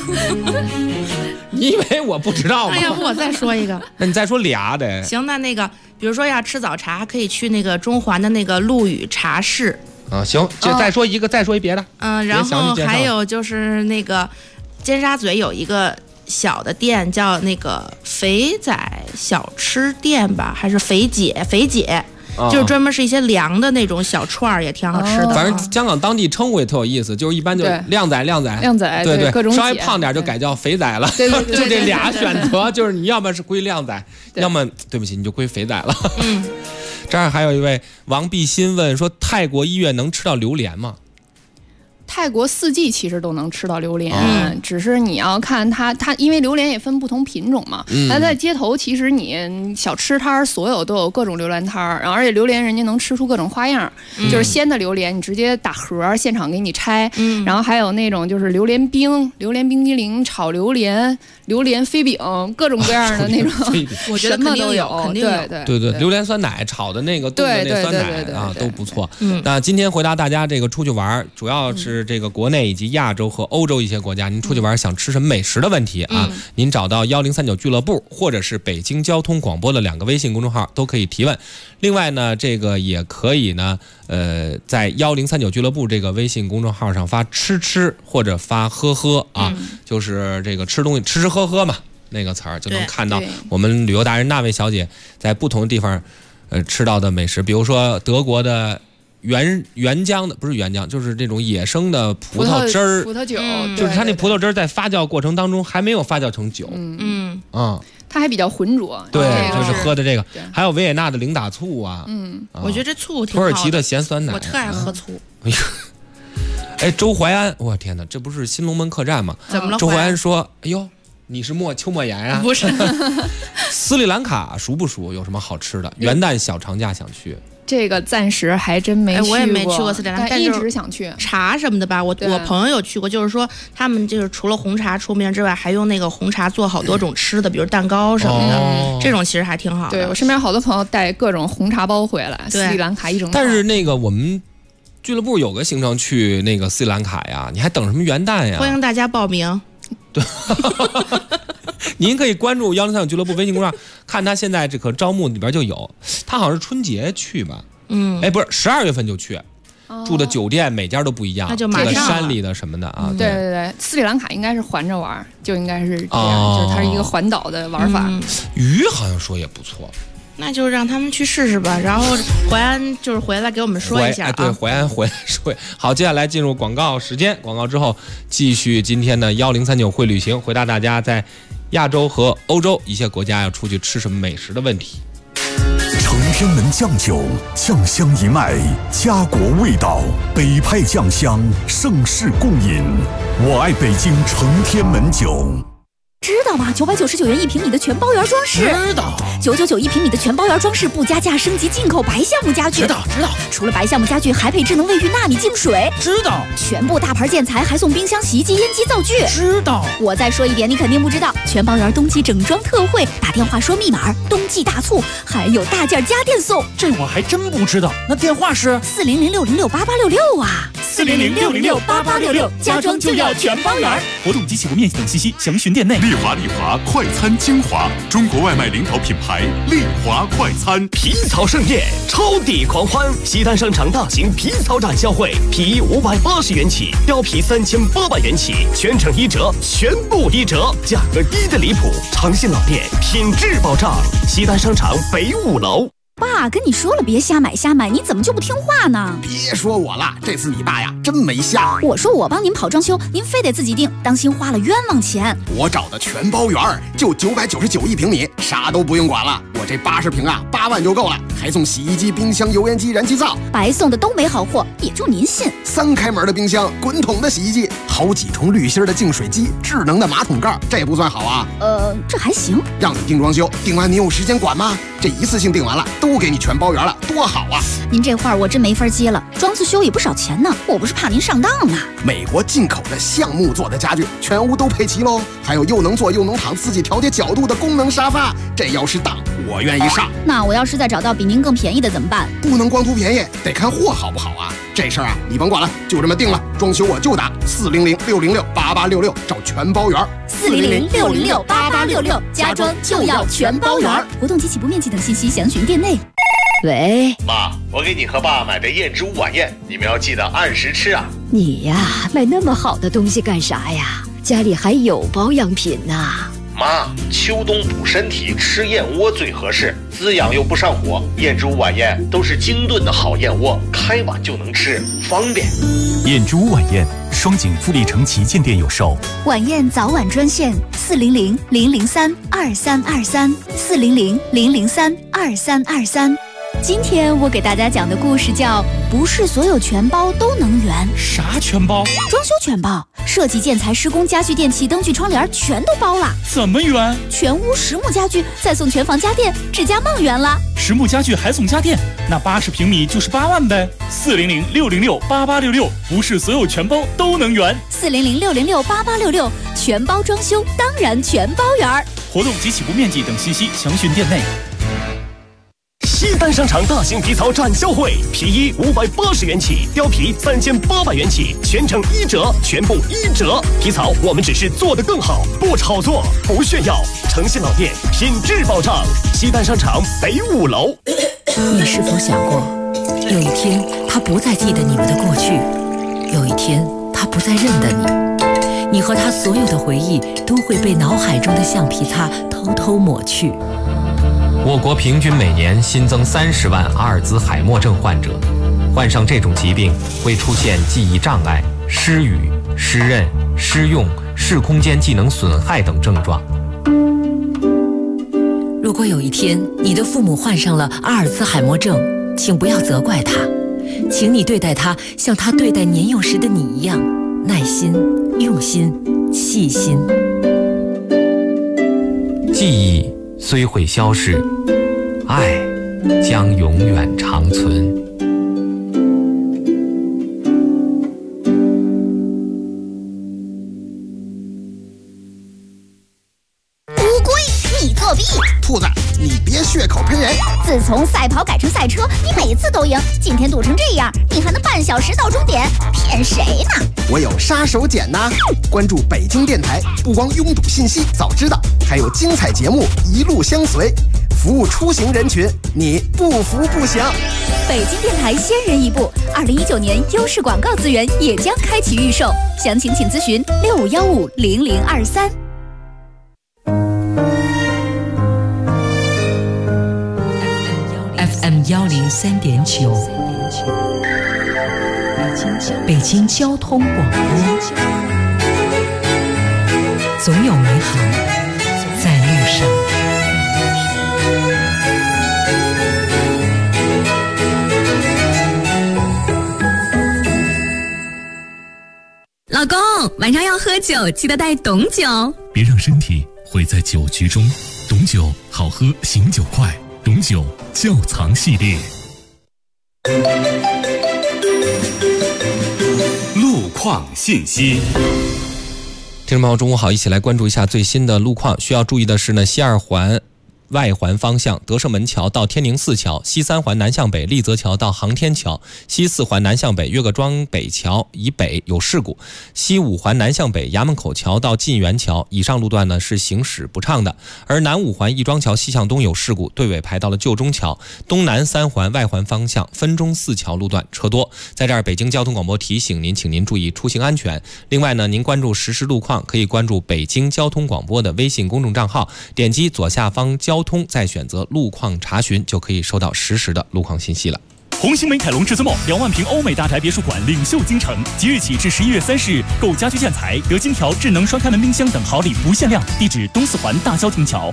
Speaker 6: 你以为我不知道吗？
Speaker 9: 那要不我再说一个？
Speaker 6: 那你再说俩得。
Speaker 9: 行，那个，比如说要吃早茶，可以去那个中环的那个陆羽茶室。
Speaker 6: 啊，行，再说一个，再说一别的。
Speaker 9: 然后还有就是那个尖沙咀有一个小的店，叫那个肥仔小吃店吧，还是肥姐，就是专门是一些凉的那种小串儿，也挺好吃的。
Speaker 6: 反正香港当地称呼也特有意思，就是一般就靓仔，对，
Speaker 10: 各种
Speaker 6: 稍微胖点就改叫肥仔了，
Speaker 10: 对，
Speaker 6: 就这俩选择，就是你要么是归靓仔，要么对不起你就归肥仔了。这儿还有一位王碧新问说：泰国医院能吃到榴莲吗？
Speaker 10: 泰国四季其实都能吃到榴莲，只是你要看它，因为榴莲也分不同品种嘛。它在街头，其实你小吃摊所有都有各种榴莲摊儿，然后而且榴莲人家能吃出各种花样，就是鲜的榴莲你直接打盒现场给你拆，然后还有那种就是榴莲冰、榴莲冰激凌、炒榴莲、榴莲飞饼，各种各样的那种，
Speaker 9: 我觉得肯定有，肯定有。
Speaker 6: 对，榴莲酸奶炒的那个冻的那酸奶啊都不错。那今天回答大家这个出去玩，主要是这个国内以及亚洲和欧洲一些国家，您出去玩想吃什么美食的问题啊，您找到1039俱乐部或者是北京交通广播的2个微信公众号都可以提问。另外呢，这个也可以呢，在1039俱乐部这个微信公众号上发吃或者发喝啊，就是这个吃东西吃喝嘛，那个词儿就能看到我们旅游达人那位小姐在不同的地方吃到的美食，比如说德国的原浆的，不是原浆，就是这种野生的葡萄汁儿、
Speaker 10: 葡萄酒，
Speaker 6: 就是它那葡萄汁儿在发酵过程当中还没有发酵成酒，
Speaker 10: 它还比较浑浊，
Speaker 6: 对，就是喝的这个，还有维也纳的零打醋啊，
Speaker 9: 我觉得这醋挺好的，
Speaker 6: 土耳其的咸酸奶，
Speaker 9: 我特爱喝醋。
Speaker 6: 哎，周淮安，我天哪，这不是新龙门客栈吗？
Speaker 9: 怎么了？
Speaker 6: 周淮安说，哎呦， 你是秋末岩呀？
Speaker 9: 不是。
Speaker 6: 斯里兰卡熟不熟？有什么好吃的？元旦小长假想去。
Speaker 10: 这个暂时还真没去过，
Speaker 9: 我也没去过斯里兰卡，
Speaker 10: 但一直想去。
Speaker 9: 茶什么的吧，我朋友有去过，就是说他们就是除了红茶出名之外，还用那个红茶做好多种吃的，比如蛋糕什么的，这种其实还挺好的。
Speaker 10: 对，我身边好多朋友带各种红茶包回来，斯里兰卡一整套。
Speaker 6: 但是那个我们俱乐部有个行程去那个斯里兰卡呀，你还等什么元旦呀？
Speaker 9: 欢迎大家报名。
Speaker 6: 对。您可以关注103俱乐部微信公众号，看他现在这个招募里边就有，他好像是春节去吧？不是12月份就去，住的酒店每家都不一样，
Speaker 9: 那就马上
Speaker 6: 住在山里的什么的啊。
Speaker 10: 对，斯里兰卡应该是环着玩，就应该是这样，就是它是一个环岛的玩法。
Speaker 6: 鱼好像说也不错。
Speaker 9: 那就让他们去试试吧，然后淮安就是回来给我们说一下
Speaker 6: 对，淮安回来说。好，接下来进入广告时间，广告之后继续今天的1039会旅行，回答大家在亚洲和欧洲一些国家要出去吃什么美食的问题。
Speaker 2: 成天门酱酒，酱香一脉，家国味道，北派酱香，盛世共饮。我爱北京成天门酒。
Speaker 11: 知道吗？999元1平米的全包圆装饰。
Speaker 12: 知道。
Speaker 11: 9991平米的全包圆装饰不加价，升级进口白橡木家具。
Speaker 12: 知道。
Speaker 11: 除了白橡木家具，还配智能卫浴纳米净水。
Speaker 12: 知道。
Speaker 11: 全部大牌建材还送冰箱、洗衣机、烟机、灶具。
Speaker 12: 知道。
Speaker 11: 我再说一遍，你肯定不知道，全包圆冬季整装特惠，打电话说密码，冬季大促，还有大件家电送。
Speaker 12: 这我还真不知道。那电话是
Speaker 11: 400-606-8866啊。
Speaker 12: 400-606-8866，家装就要全包圆。活动及起步面积等信息详询店内。
Speaker 2: 丽华快餐精华，中国外卖领导品牌丽华快餐。
Speaker 13: 皮草盛宴，超抵狂欢！西单商场大型皮草展销会，皮衣580元起，貂皮3800元起，全程1折，全部1折，价格低得离谱。长信老店，品质保障。西单商场北5楼。
Speaker 11: 爸跟你说了别瞎买，你怎么就不听话呢？
Speaker 14: 别说我了，这次你爸呀真没瞎。
Speaker 11: 我说我帮您跑装修，您非得自己定，当心花了冤枉钱。
Speaker 14: 我找的全包圆，就9991平米，啥都不用管了。我这80平啊，8万就够了，还送洗衣机、冰箱、油烟机、燃气灶。
Speaker 11: 白送的都没好货，也就您信。
Speaker 14: 3开门的冰箱，滚筒的洗衣机，好几重滤芯的净水机，智能的马桶盖，这不算好啊？
Speaker 11: 这还行。
Speaker 14: 让你定装修，定完你有时间管吗？这一次性定完了，都给你全包圆了，多好啊！
Speaker 11: 您这话我真没法接了，装次修也不少钱呢，我不是怕您上当呢。
Speaker 14: 美国进口的橡木做的家具，全屋都配齐喽，还有又能坐又能躺、自己调节角度的功能沙发，这要是当，我愿意上。
Speaker 11: 那我要是再找到比您更便宜的怎么办？
Speaker 14: 不能光图便宜，得看货好不好啊！这事儿啊，你甭管了，就这么定了。装修我就打400-606-8866，找全包圆。
Speaker 11: 400-606-8866，家装就要全包圆。活动及起步面积等信息详询店内。喂，
Speaker 15: 妈，我给你和爸买的燕之屋晚宴，你们要记得按时吃啊。
Speaker 16: 你呀，买那么好的东西干啥呀？家里还有保养品呢。
Speaker 15: 妈，秋冬补身体，吃燕窝最合适，滋养又不上火。燕之屋晚宴都是精炖的好燕窝，开碗就能吃，方便。
Speaker 17: 燕之屋晚宴，双井富力城旗舰店有售。
Speaker 11: 晚宴早晚专线400-003-2323，400-003-2323。今天我给大家讲的故事叫不是所有全包都能圆。
Speaker 12: 啥全包？
Speaker 11: 装修全包，设计、建材、施工、家具、电器、灯具、窗帘全都包了。
Speaker 12: 怎么圆？
Speaker 11: 全屋实木家具，再送全房家电，指甲梦圆了。
Speaker 12: 实木家具还送家电，那80平米就是8万呗。400-606-8866，不是所有全包都能圆。
Speaker 11: 400-606-8866，全包装修当然全包圆。
Speaker 12: 活动及起步面积等信息详询店内。
Speaker 13: 西单商场大型皮草展销会，皮衣580元起，貂皮3800元起，全程1折，全部1折。皮草我们只是做得更好，不炒作，不炫耀。诚信老店，品质保障。西单商场北5楼。
Speaker 18: 你是否想过，有一天他不再记得你们的过去，有一天他不再认得你，你和他所有的回忆都会被脑海中的橡皮擦偷偷抹去。
Speaker 6: 我国平均每年新增30万阿尔兹海默症患者，患上这种疾病会出现记忆障碍、失语、失认、失用、视空间技能损害等症状。
Speaker 18: 如果有一天你的父母患上了阿尔兹海默症，请不要责怪他，请你对待他像他对待年幼时的你一样，耐心、用心、细心。
Speaker 6: 记忆虽会消逝，爱将永远长存。
Speaker 11: 乌龟，你作弊！
Speaker 14: 兔子，你别血口喷人！
Speaker 11: 自从赛跑改成赛车，你每次都赢，今天堵成这样，你还能半小时到终点？骗谁呢？
Speaker 14: 我有杀手锏呐！关注北京电台，不光拥堵信息早知道，还有精彩节目一路相随，服务出行人群，你不服不行。
Speaker 11: 北京电台先人一步，2019年优势广告资源也将开启预售，详情请咨询65150023。
Speaker 18: FM 103.9，北京交通广播，总有美好在路上。
Speaker 4: 老公，晚上要喝酒，记得带董酒。
Speaker 5: 别让身体毁在酒局中。董酒好喝，醒酒快。董酒窖藏系列。
Speaker 2: 路况信息。
Speaker 6: 听众朋友，中午好，一起来关注一下最新的路况。需要注意的是呢，西二环外环方向德胜门桥到天宁寺桥，西三环南向北立泽桥到航天桥，西四环南向北岳各庄北桥以北有事故，西五环南向北衙门口桥到晋源桥以上路段呢是行驶不畅的，而南五环亦庄桥西向东有事故，队尾排到了旧中桥，东南三环外环方向分中四桥路段车多。在这儿，北京交通广播提醒您，请您注意出行安全。另外呢，您关注实时路况可以关注北京交通广播的微信公众账号，点击左下方交通再选择路况查询，就可以收到实时的路况信息了。
Speaker 12: 红星美凯龙至尊梦2万平欧美大宅别墅馆领袖京城，即日起至11月30日，购家居建材、得金条、智能双开门冰箱等好礼不限量。地址东四环大消停桥。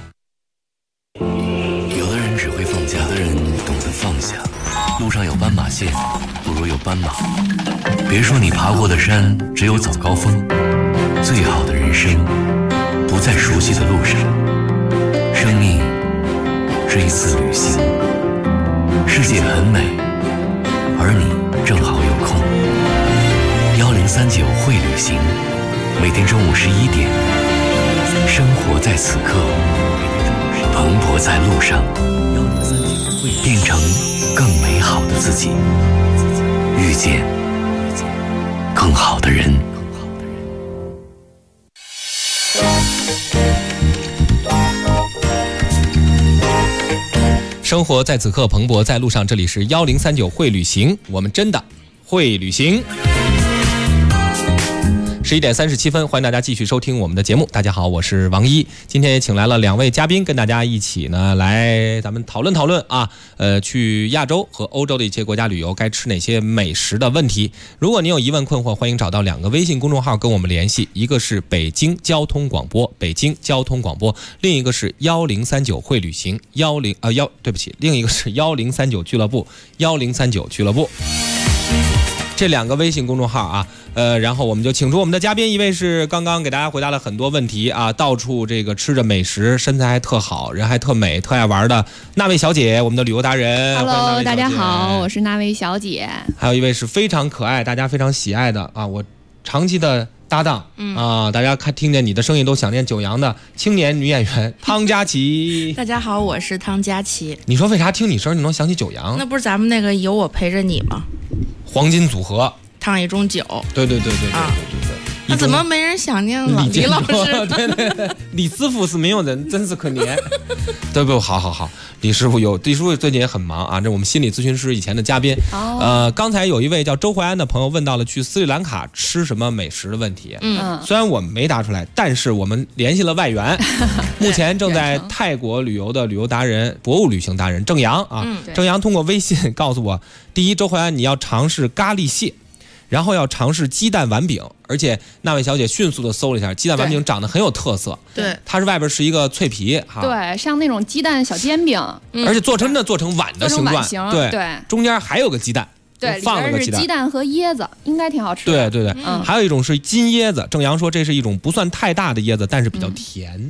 Speaker 3: 有的人只会放假，有的人懂得放下。路上有斑马线，不如有斑马。别说你爬过的山只有早高峰，最好的人生不在熟悉的路上。生命是一次旅行，世界很美，而你正好有空。1039会旅行，每天中午11点，生活在此刻，蓬勃在路上，变成更美好的自己，遇见更好的人。
Speaker 6: 生活在此刻，蓬勃在路上。这里是1039会旅行，我们真的会旅行。11点37分，欢迎大家继续收听我们的节目。大家好，我是王一，今天也请来了2位嘉宾，跟大家一起呢来咱们讨论讨论啊，去亚洲和欧洲的一些国家旅游该吃哪些美食的问题。如果您有疑问困惑，欢迎找到2个微信公众号跟我们联系，一个是北京交通广播，北京交通广播，另一个是1039会旅行另一个是1039俱乐部，1039俱乐部。这2个微信公众号啊，然后我们就请出我们的嘉宾，一位是刚刚给大家回答了很多问题啊，到处这个吃着美食，身材还特好，人还特美，特爱玩的那位小姐，我们的旅游达人。
Speaker 10: Hello， 大家好，我是那位小姐。
Speaker 6: 还有一位是非常可爱，大家非常喜爱的啊，我长期的搭档啊，大家听见你的声音都想念九阳的青年女演员汤佳琪。
Speaker 9: 大家好，我是汤佳琪。
Speaker 6: 你说为啥听你声你能想起九阳？
Speaker 9: 那不是咱们那个有我陪着你吗？
Speaker 6: 黄金组合，
Speaker 9: 烫一盅酒。
Speaker 6: 对对。
Speaker 9: 那怎么没人想念了？李老师，
Speaker 6: 对，李师傅是没有人，真是可怜。对不？好，李师傅最近也很忙啊，这我们心理咨询师以前的嘉宾。刚才有一位叫周怀安的朋友问到了去斯里兰卡吃什么美食的问题。虽然我们没答出来，但是我们联系了外援，目前正在泰国旅游的旅游达人、博物旅行达人郑阳啊。郑阳通过微信告诉我，第一，周怀安你要尝试咖喱蟹。然后要尝试鸡蛋丸饼，而且那位小姐迅速的搜了一下，鸡蛋丸饼长得很有特色。
Speaker 10: 对，
Speaker 6: 它是外边是一个脆皮，
Speaker 10: 对，像那种鸡蛋小煎饼，
Speaker 6: 而且做成碗的形状，
Speaker 10: 对，
Speaker 6: 中间还有个鸡蛋，
Speaker 10: 对，
Speaker 6: 放了个鸡蛋，
Speaker 10: 里边是鸡蛋和椰子，应该挺好吃的。
Speaker 6: 对，还有一种是金椰子，郑阳说这是一种不算太大的椰子，但是比较甜。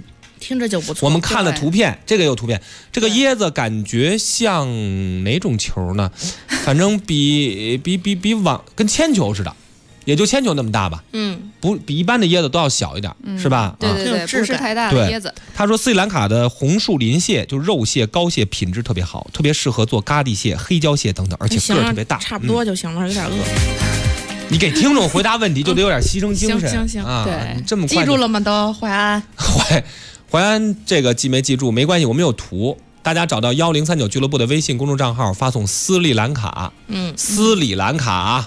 Speaker 9: 听着就不错。
Speaker 6: 我们看了图片，这个有图片，这个椰子感觉像哪种球呢？反正比跟铅球似的。也就铅球那么大吧，不比一般的椰子都要小一点，是吧？
Speaker 10: 对对对，不是太大的椰子。
Speaker 6: 他说斯里兰卡的红树林蟹，就肉蟹、膏蟹品质特别好，特别适合做咖喱蟹、黑椒蟹等等，而且个儿特别大。
Speaker 9: 差不多就行了，有点饿。
Speaker 6: 你给听众回答问题就得有点牺牲精神。
Speaker 9: 行
Speaker 6: 啊，
Speaker 9: 对，
Speaker 6: 这么快
Speaker 9: 记住了吗？都淮安。
Speaker 6: 淮安这个记没记住没关系，我们有图。大家找到1039俱乐部的微信公众账号，发送斯里兰卡，斯里兰卡，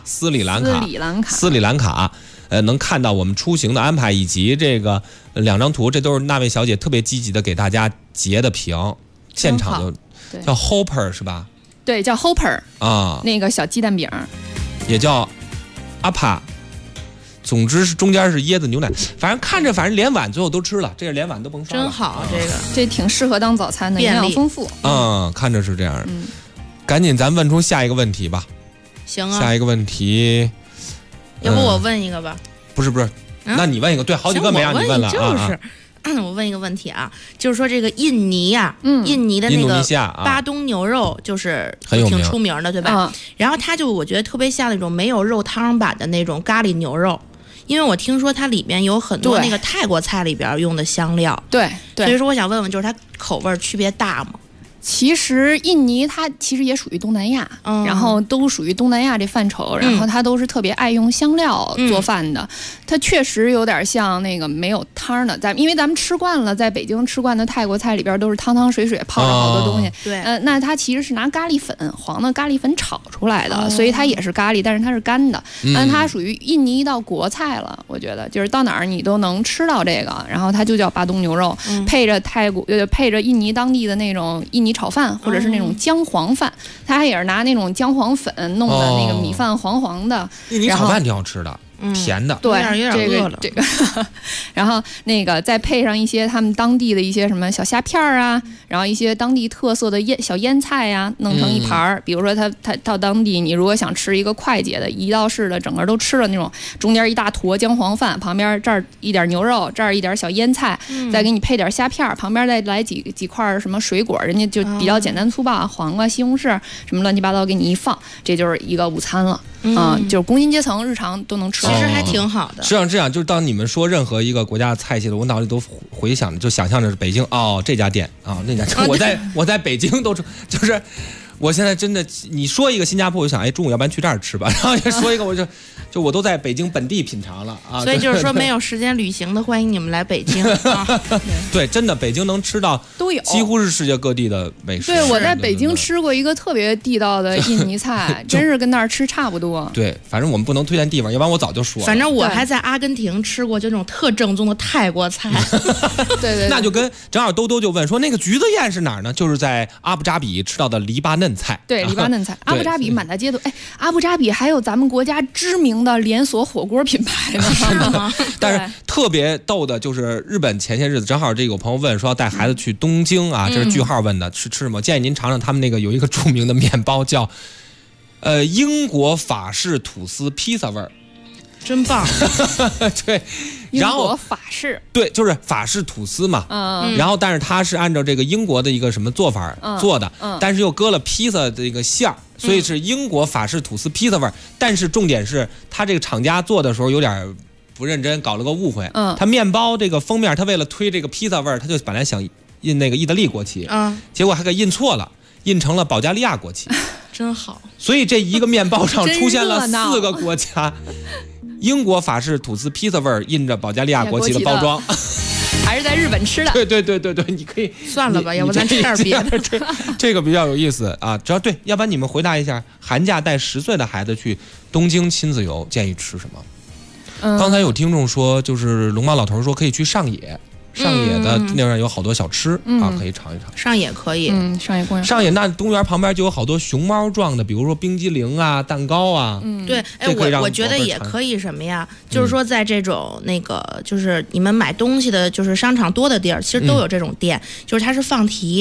Speaker 6: 能看到我们出行的安排以及这个2张图，这都是那位小姐特别积极的给大家截的屏，现场就叫 Hopper 是吧？
Speaker 10: 对，叫 Hopper
Speaker 6: 啊，
Speaker 10: 那个小鸡蛋饼
Speaker 6: 也叫阿帕。总之是中间是椰子牛奶，反正连碗最后都吃了，这个连碗都甭刷了。
Speaker 9: 真好，
Speaker 10: 这挺适合当早餐的，营养丰富。
Speaker 6: 看着是这样。赶紧咱问出下一个问题吧。
Speaker 9: 行啊。
Speaker 6: 下一个问题，
Speaker 9: 要不我问一个吧？
Speaker 6: 不是，那你问一个，对，好几个没让你问了。
Speaker 9: 我问一个问题啊，就是说这个印尼呀，印尼的那个巴东牛肉就是挺出名的，对吧？然后它就我觉得特别像那种没有肉汤版的那种咖喱牛肉。因为我听说它里面有很多那个泰国菜里边用的香料，
Speaker 10: 对，
Speaker 9: 所以说我想问问，就是它口味区别大吗？
Speaker 10: 其实印尼它其实也属于东南亚，然后都属于东南亚这范畴，然后它都是特别爱用香料做饭的。它确实有点像那个没有汤的，因为咱们吃惯了，在北京吃惯的泰国菜里边都是汤汤水水泡着好多东西。
Speaker 9: 对，
Speaker 10: 那它其实是拿咖喱粉，黄的咖喱粉炒出来的，所以它也是咖喱，但是它是干的。但它属于印尼一道国菜了，我觉得就是到哪儿你都能吃到这个。然后它就叫巴东牛肉，配着配着印尼当地的那种印尼炒饭或者是那种姜黄饭，它也是拿那种姜黄粉弄的那个米饭黄黄的。
Speaker 6: 印尼炒饭挺好吃的。甜的，
Speaker 10: 对，
Speaker 9: 有点饿了。
Speaker 10: 这个，然后那个再配上一些他们当地的一些什么小虾片啊，然后一些当地特色的小腌菜呀，弄成一盘儿。比如说他到当地，你如果想吃一个快捷的一道式的，整个都吃了那种，中间一大坨姜黄饭，旁边这儿一点牛肉，这儿一点小腌菜，再给你配点虾片，旁边再来几块什么水果，人家就比较简单粗暴，黄瓜、西红柿什么乱七八糟给你一放，这就是一个午餐了。就是工薪阶层日常都能吃，
Speaker 9: 其实还挺好的。
Speaker 6: 实际上这样，就是当你们说任何一个国家的菜系的，我脑里都回想着，就想象着北京这家店那家店，我在北京都就是。我现在真的，你说一个新加坡，我就想，中午要不然去这儿吃吧。然后也说一个，我都在北京本地品尝了啊。
Speaker 9: 所以就是说，没有时间旅行的，欢迎你们来北京。
Speaker 6: 对，真的，北京能吃到
Speaker 10: 都有，
Speaker 6: 几乎是世界各地的美食。
Speaker 10: 对，我在北京吃过一个特别地道的印尼菜，真是跟那儿吃差不多。
Speaker 6: 对，反正我们不能推荐地方，要不然我早就说了。
Speaker 9: 反正我还在阿根廷吃过就那种特正宗的泰国菜。
Speaker 10: 对，
Speaker 6: 那就跟正好兜就问说，那个橘子宴是哪儿呢？就是在阿布扎比吃到的黎巴嫩菜。
Speaker 10: 对，黎巴嫩菜，阿布扎比满大街都。阿布扎比还有咱们国家知名的连锁火锅品牌呢，
Speaker 6: 是吗？但是特别逗的就是日本前些日子正好这个有朋友问说要带孩子去东京啊，这是句号问的，吃什么？建议您尝尝他们那个有一个著名的面包叫英国法式吐司披萨味儿。
Speaker 9: 真棒。
Speaker 6: 对，然后
Speaker 10: 英国法式，
Speaker 6: 对，就是法式吐司嘛。然后但是它是按照这个英国的一个什么做法做的，但是又搁了披萨的这个馅儿，所以是英国法式吐司披萨味儿。但是重点是它这个厂家做的时候有点不认真，搞了个误会。它面包这个封面，它为了推这个披萨味儿，它就本来想印那个意大利国旗，结果还给印错了，印成了保加利亚国旗。
Speaker 9: 真好。
Speaker 6: 所以这一个面包上出现了4个国家。英国法式吐司披萨味儿印着保加利亚国旗的包装，
Speaker 10: 还是在日本吃的。
Speaker 6: 对，你可以
Speaker 9: 算了吧，要不咱吃点别的。
Speaker 6: 这个比较有意思啊！只要对，要不然你们回答一下，寒假带10岁的孩子去东京亲子游，建议吃什么？刚才有听众说，就是龙猫老头说可以去上野。上野的那边有好多小吃可以尝一尝。
Speaker 9: 上野可以，
Speaker 10: 上野公园。
Speaker 6: 上野那公园旁边就有好多熊猫状的，比如说冰激凌啊、蛋糕啊。
Speaker 9: 对，我觉得也可以什么呀？就是说在这种那个，就是你们买东西的，就是商场多的地儿，其实都有这种店，就是它是放题。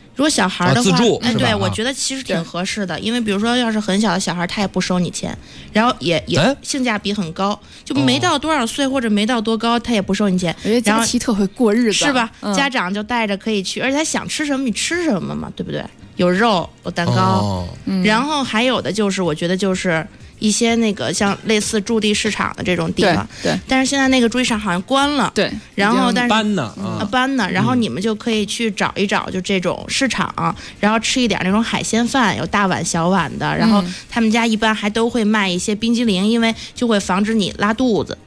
Speaker 9: 如果小孩的话，
Speaker 6: 自助
Speaker 9: 对，我觉得其实挺合适的，因为比如说要是很小的小孩，他也不收你钱，然后也性价比很高，就没到多少岁或者没到多高，他也不收你钱。
Speaker 10: 我觉得假期特会过日子，
Speaker 9: 是吧？家长就带着可以去，而且他想吃什么你吃什么嘛，对不对？有肉有蛋糕，然后还有的就是我觉得就是一些那个像类似驻地市场的这种地方，
Speaker 10: 对，
Speaker 9: 但是现在那个驻地市场好像关了，
Speaker 10: 对，
Speaker 9: 然后但是
Speaker 6: 搬呢，
Speaker 9: 然后你们就可以去找一找，就这种市场，然后吃一点那种海鲜饭，有大碗小碗的，然后他们家一般还都会卖一些冰激凌，因为就会防止你拉肚子。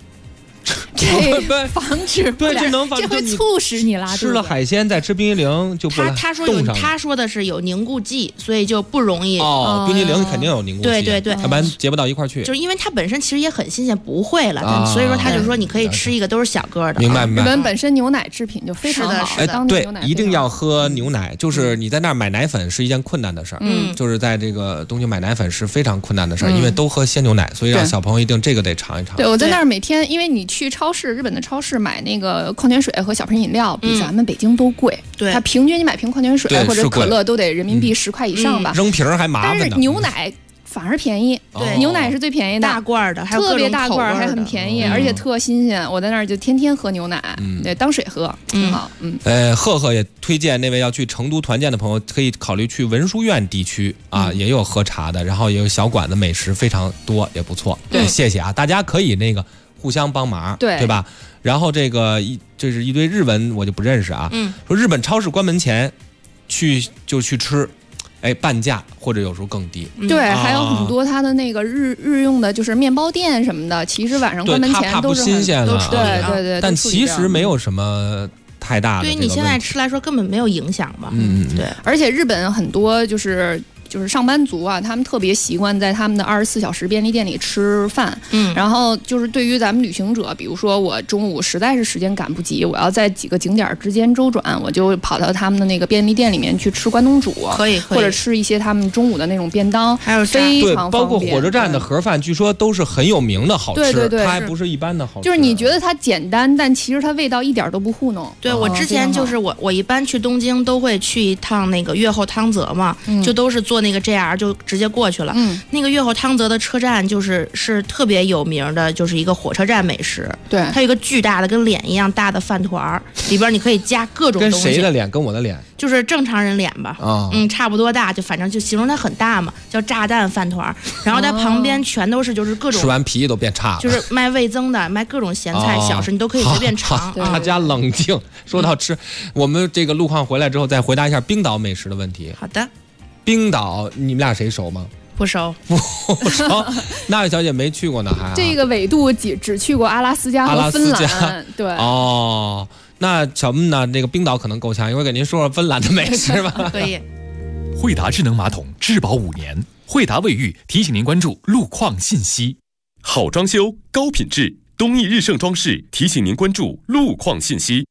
Speaker 10: 这防止不了，
Speaker 6: 这
Speaker 10: 会促使你拉肚子。
Speaker 6: 吃了海鲜再吃冰激凌就不
Speaker 9: 他说的是有凝固剂，所以就不容易。
Speaker 6: 冰激凌肯定有凝固剂，
Speaker 9: 对，
Speaker 6: 要不然结不到一块去。
Speaker 9: 就是因为它本身其实也很新鲜，不会了，所以说他就说你可以吃一个都是小个的。
Speaker 6: 明白。
Speaker 10: 日本本身牛奶制品就非常好，
Speaker 6: 对，一定要喝牛奶。就是你在那儿买奶粉是一件困难的事儿，就是在这个东京买奶粉是非常困难的事儿，因为都喝鲜牛奶，所以让小朋友一定这个得尝一尝。
Speaker 10: 对，我在那儿每天，因为你去日本的超市买那个矿泉水和小瓶饮料比咱们北京都贵，
Speaker 9: 对，
Speaker 10: 它平均你买瓶矿泉水或者可乐都得人民币10块以上吧，
Speaker 6: 扔瓶还麻烦呢。
Speaker 10: 但是牛奶反而便宜，
Speaker 9: 对，
Speaker 10: 牛奶是最便宜的，
Speaker 9: 大罐的，还有
Speaker 10: 特别大罐，还很便宜，而且特新鲜。我在那儿就天天喝牛奶，对，当水喝，挺好。
Speaker 6: 赫赫也推荐那位要去成都团建的朋友，可以考虑去文殊院地区啊，也有喝茶的，然后也有小馆子，美食非常多，也不错。对，谢谢啊，大家可以那个互相帮忙，对吧？然后这是一堆日文我就不认识啊，说日本超市关门前去吃。半价或者有时候更低。
Speaker 10: 对，还有很多它的那个日用的，就是面包店什么的，其实晚上关门前都是
Speaker 6: 新鲜了，
Speaker 10: 对。
Speaker 6: 但其实没有什么太大的。
Speaker 9: 对你现在吃来说根本没有影响嘛。对。
Speaker 10: 而且日本很多就是上班族啊，他们特别习惯在他们的24小时便利店里吃饭。然后就是对于咱们旅行者，比如说我中午实在是时间赶不及，我要在几个景点之间周转，我就跑到他们的那个便利店里面去吃关东煮，
Speaker 9: 可以，
Speaker 10: 或者吃一些他们中午的那种便当，
Speaker 9: 还有
Speaker 10: 非常方便。
Speaker 6: 包括火车站的盒饭，据说都是很有名的好吃，
Speaker 10: 对，
Speaker 6: 它还不是一般的好吃。
Speaker 10: 就是你觉得它简单，但其实它味道一点都不糊弄。
Speaker 9: 对，我之前就是我一般去东京都会去一趟那个越后汤泽嘛，就都是坐那个 JR 就直接过去了。那个越后汤泽的车站是特别有名的，就是一个火车站美食。
Speaker 10: 对，
Speaker 9: 它有一个巨大的跟脸一样大的饭团，里边你可以加各种东西。
Speaker 6: 跟谁的脸？跟我的脸？
Speaker 9: 就是正常人脸吧。差不多大，就反正就形容它很大嘛，叫炸弹饭团。然后它旁边全都是就是各种，
Speaker 6: 吃完皮都变差了。
Speaker 9: 就是卖味增的，卖各种咸菜小吃，你都可以随便尝。
Speaker 6: 大家冷静。说到吃，我们这个路况回来之后再回答一下冰岛美食的问题。
Speaker 9: 好的。
Speaker 6: 冰岛，你们俩谁熟吗？
Speaker 9: 不熟。
Speaker 6: 那位小姐没去过呢，还
Speaker 10: 这个纬度只去过阿拉斯加和芬兰。对。
Speaker 6: 那小木呢？那个冰岛可能够呛，一会儿给您说说芬兰的美食吧。
Speaker 9: 可以。
Speaker 2: 惠达智能马桶质保5年，惠达卫浴提醒您关注路况信息。好装修，高品质，东义日盛装饰提醒您关注路况信息。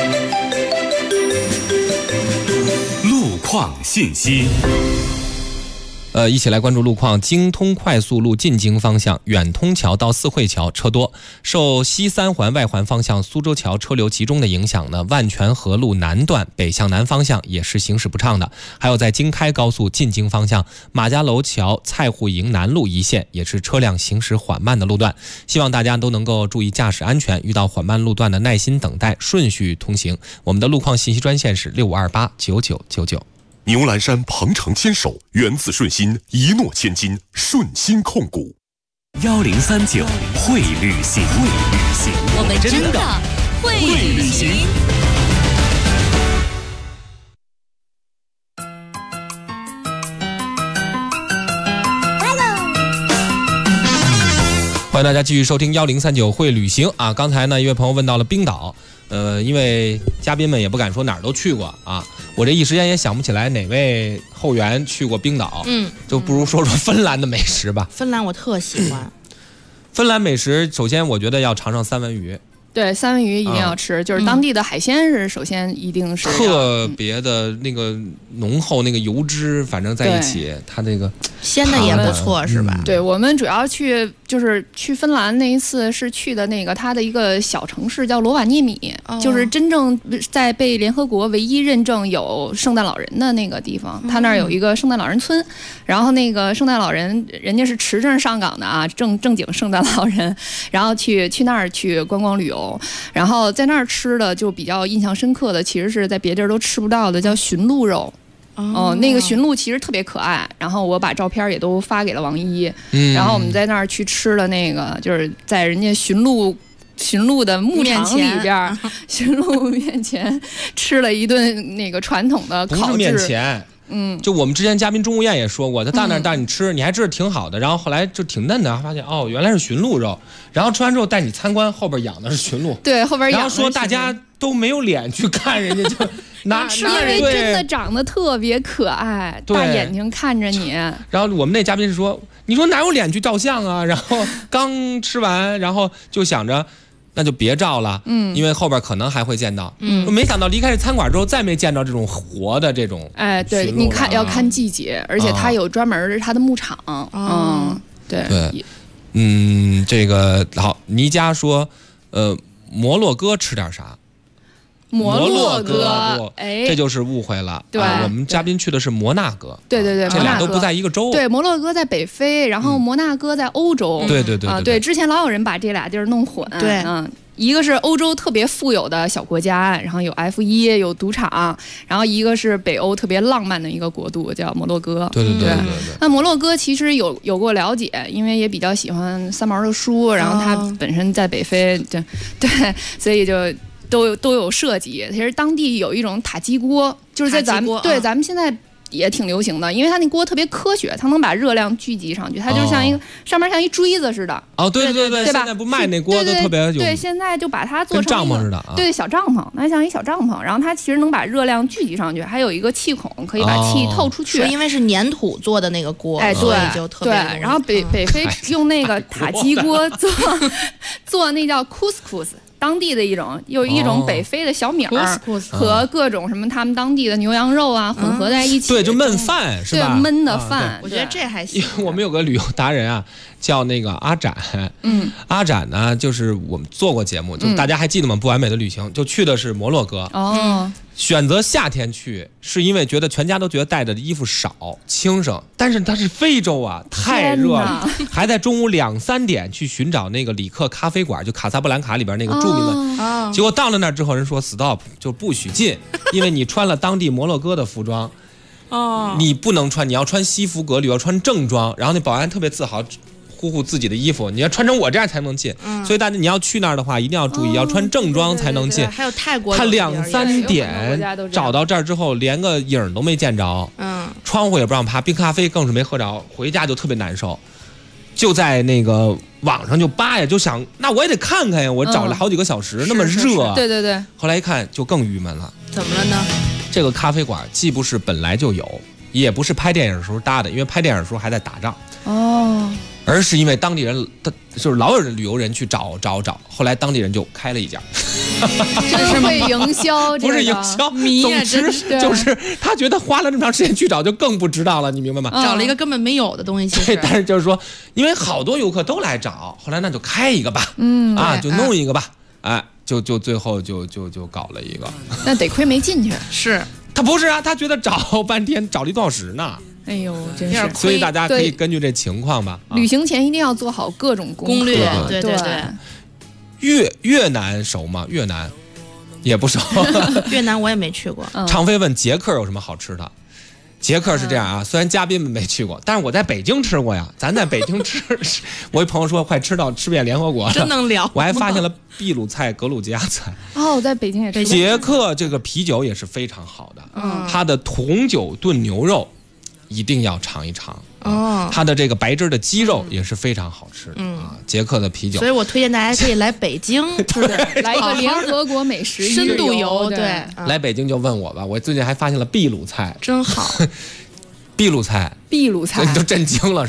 Speaker 2: 路况信息。
Speaker 6: 一起来关注路况。京通快速路进京方向远通桥到四惠桥车多，受西3环外环方向苏州桥车流集中的影响呢，万泉河路南段北向南方向也是行驶不畅的。还有在京开高速进京方向马家楼桥菜户营南路一线也是车辆行驶缓慢的路段。希望大家都能够注意驾驶安全，遇到缓慢路段的耐心等待，顺序通行。我们的路况信息专线是65289999。
Speaker 2: 牛栏山鹏程牵手，源自顺心，一诺千金，顺心控股。
Speaker 13: 1039会旅行，
Speaker 1: 我们真的会旅行。
Speaker 6: 欢迎大家继续收听1039会旅行啊！刚才呢，一位朋友问到了冰岛，因为嘉宾们也不敢说哪儿都去过啊，我这一时间也想不起来哪位后援去过冰岛，就不如说说芬兰的美食吧。
Speaker 9: 芬兰我特喜欢，
Speaker 6: 芬兰美食首先我觉得要尝尝三文鱼。
Speaker 10: 对，三文鱼一定要吃，就是当地的海鲜是首先一定是
Speaker 6: 特别的那个浓厚那个油脂，反正在一起，它这个
Speaker 9: 鲜的也不错，是吧？
Speaker 10: 对，我们主要去就是去芬兰那一次是去的那个它的一个小城市叫罗瓦涅米，就是真正在被联合国唯一认证有圣诞老人的那个地方，它那儿有一个圣诞老人村，然后那个圣诞老人人家是持证上岗的啊，正经圣诞老人，然后去那儿去观光旅游，然后在那儿吃的就比较印象深刻的，其实是在别地儿都吃不到的，叫驯鹿肉。那个驯鹿其实特别可爱，然后我把照片也都发给了王一，然后我们在那儿去吃了那个，就是在人家驯鹿的牧场里边，驯鹿面前吃了一顿那个传统的烤制。
Speaker 6: 不是面前。就我们之前嘉宾钟无艳也说过，他到那儿带你吃，你还知道挺好的，然后后来就挺嫩的，发现原来是驯鹿肉，然后吃完之后带你参观，后边养的是驯鹿，
Speaker 10: 对，后边养的是驯鹿，
Speaker 6: 然后说大家都没有脸去看人家，就
Speaker 10: 因为真的长得特别可爱，大眼睛看着你。
Speaker 6: 然后我们那嘉宾是说，你说哪有脸去照相啊？然后刚吃完，然后就想着。那就别照了，因为后边可能还会见到。没想到离开这餐馆之后，再没见着这种活的这种。
Speaker 10: 哎，对，你看要看季节，而且它有专门它的牧场。对，
Speaker 6: 这个好，倪佳说，摩洛哥吃点啥？摩洛哥，哎，这就是误会了。
Speaker 10: 对，
Speaker 6: 我们嘉宾去的是摩纳哥。
Speaker 10: 对，
Speaker 6: 这俩都不在一个州。
Speaker 10: 对，摩洛哥在北非，然后摩纳哥在欧洲。
Speaker 6: 对，
Speaker 10: 之前老有人把这俩地儿弄混。
Speaker 9: 对，
Speaker 10: 一个是欧洲特别富有的小国家，然后有 F1有赌场，然后一个是北欧特别浪漫的一个国度，叫摩洛哥。
Speaker 6: 对。
Speaker 10: 那摩洛哥其实有过了解，因为也比较喜欢三毛的书，然后他本身在北非，对，所以就。都有涉及，其实当地有一种塔基锅，就是在咱们现在也挺流行的，因为它那锅特别科学，它能把热量聚集上去，它就像一个上面像一锥子似的。
Speaker 6: 对，现在不卖那锅都特别有。
Speaker 10: 对，现在就把它做成
Speaker 6: 帐篷似的。
Speaker 10: 对，小帐篷，那像一小帐篷，然后它其实能把热量聚集上去，还有一个气孔可以把气透出去。
Speaker 9: 因为是粘土做的那个锅，所以就特别。
Speaker 10: 对，然后北非用那个塔基锅做那叫 couscous。当地的一种北非的小米儿和各种什么他们当地的牛羊肉啊混合在一起，
Speaker 6: 对，就焖饭是吧？
Speaker 10: 对，焖的饭，
Speaker 9: 我觉得这还行。
Speaker 6: 我们有个旅游达人啊，叫那个阿展，阿展呢，就是我们做过节目，就大家还记得吗？不完美的旅行就去的是摩洛哥。选择夏天去，是因为觉得全家都觉得带的衣服少轻省，但是它是非洲啊，太热了，还在中午2、3点去寻找那个里克咖啡馆，就卡萨布兰卡里边那个著名的。结果到了那儿之后，人说 stop 就不许进，因为你穿了当地摩洛哥的服装，你不能穿，你要穿西服革履，要穿正装。然后那保安特别自豪。护自己的衣服，你要穿成我这样才能进。所以大家你要去那儿的话，一定要注意，要穿正装才能进。
Speaker 9: 还有泰国，
Speaker 6: 他2、3点找到这儿之后，连个影都没见着，窗户也不让爬，冰咖啡更是没喝着，回家就特别难受。就在那个网上就扒呀，就想那我也得看看呀，我找了好几个小时，那么热。
Speaker 10: 对。
Speaker 6: 后来一看就更郁闷了。
Speaker 9: 怎么了呢？
Speaker 6: 这个咖啡馆既不是本来就有，也不是拍电影的时候搭的，因为拍电影的时候还在打仗。而是因为当地人，就是老有旅游人去找，后来当地人就开了一家。
Speaker 10: 真是会营销，
Speaker 6: 不是营销，总之就是他觉得花了这么长时间去找，就更不知道了，你明白吗？
Speaker 9: 找了一个根本没有的东西。
Speaker 6: 对，但是就是说，因为好多游客都来找，后来那就开一个吧，就弄一个吧，就最后就搞了一个。
Speaker 10: 那得亏没进去。
Speaker 9: 是
Speaker 6: 他不是啊，他觉得找半天，找了1多小时呢。
Speaker 10: 哎呦，真是！
Speaker 6: 所以大家可以根据这情况吧。
Speaker 10: 旅行前一定要做好各种攻
Speaker 9: 略。对。
Speaker 6: 越南熟吗？越南也不熟。
Speaker 9: 越南我也没去过。
Speaker 6: 常飞问捷克有什么好吃的？捷克是这样啊，虽然嘉宾们没去过，但是我在北京吃过呀。咱在北京吃，我一朋友说快吃遍联合国了，
Speaker 9: 真能聊。
Speaker 6: 我还发现了秘鲁菜、格鲁吉亚菜。
Speaker 10: 我在北京也吃过。
Speaker 6: 捷克这个啤酒也是非常好的，它的红酒炖牛肉。一定要尝一尝它的这个白汁的鸡肉也是非常好吃的捷克的啤酒，
Speaker 9: 所以我推荐大家可以来北京，
Speaker 10: 来一个联合国美食
Speaker 9: 深度游。对，
Speaker 6: 来北京就问我吧，我最近还发现了秘鲁菜，
Speaker 9: 真好。
Speaker 10: 秘鲁菜
Speaker 6: 你都震惊了是吗？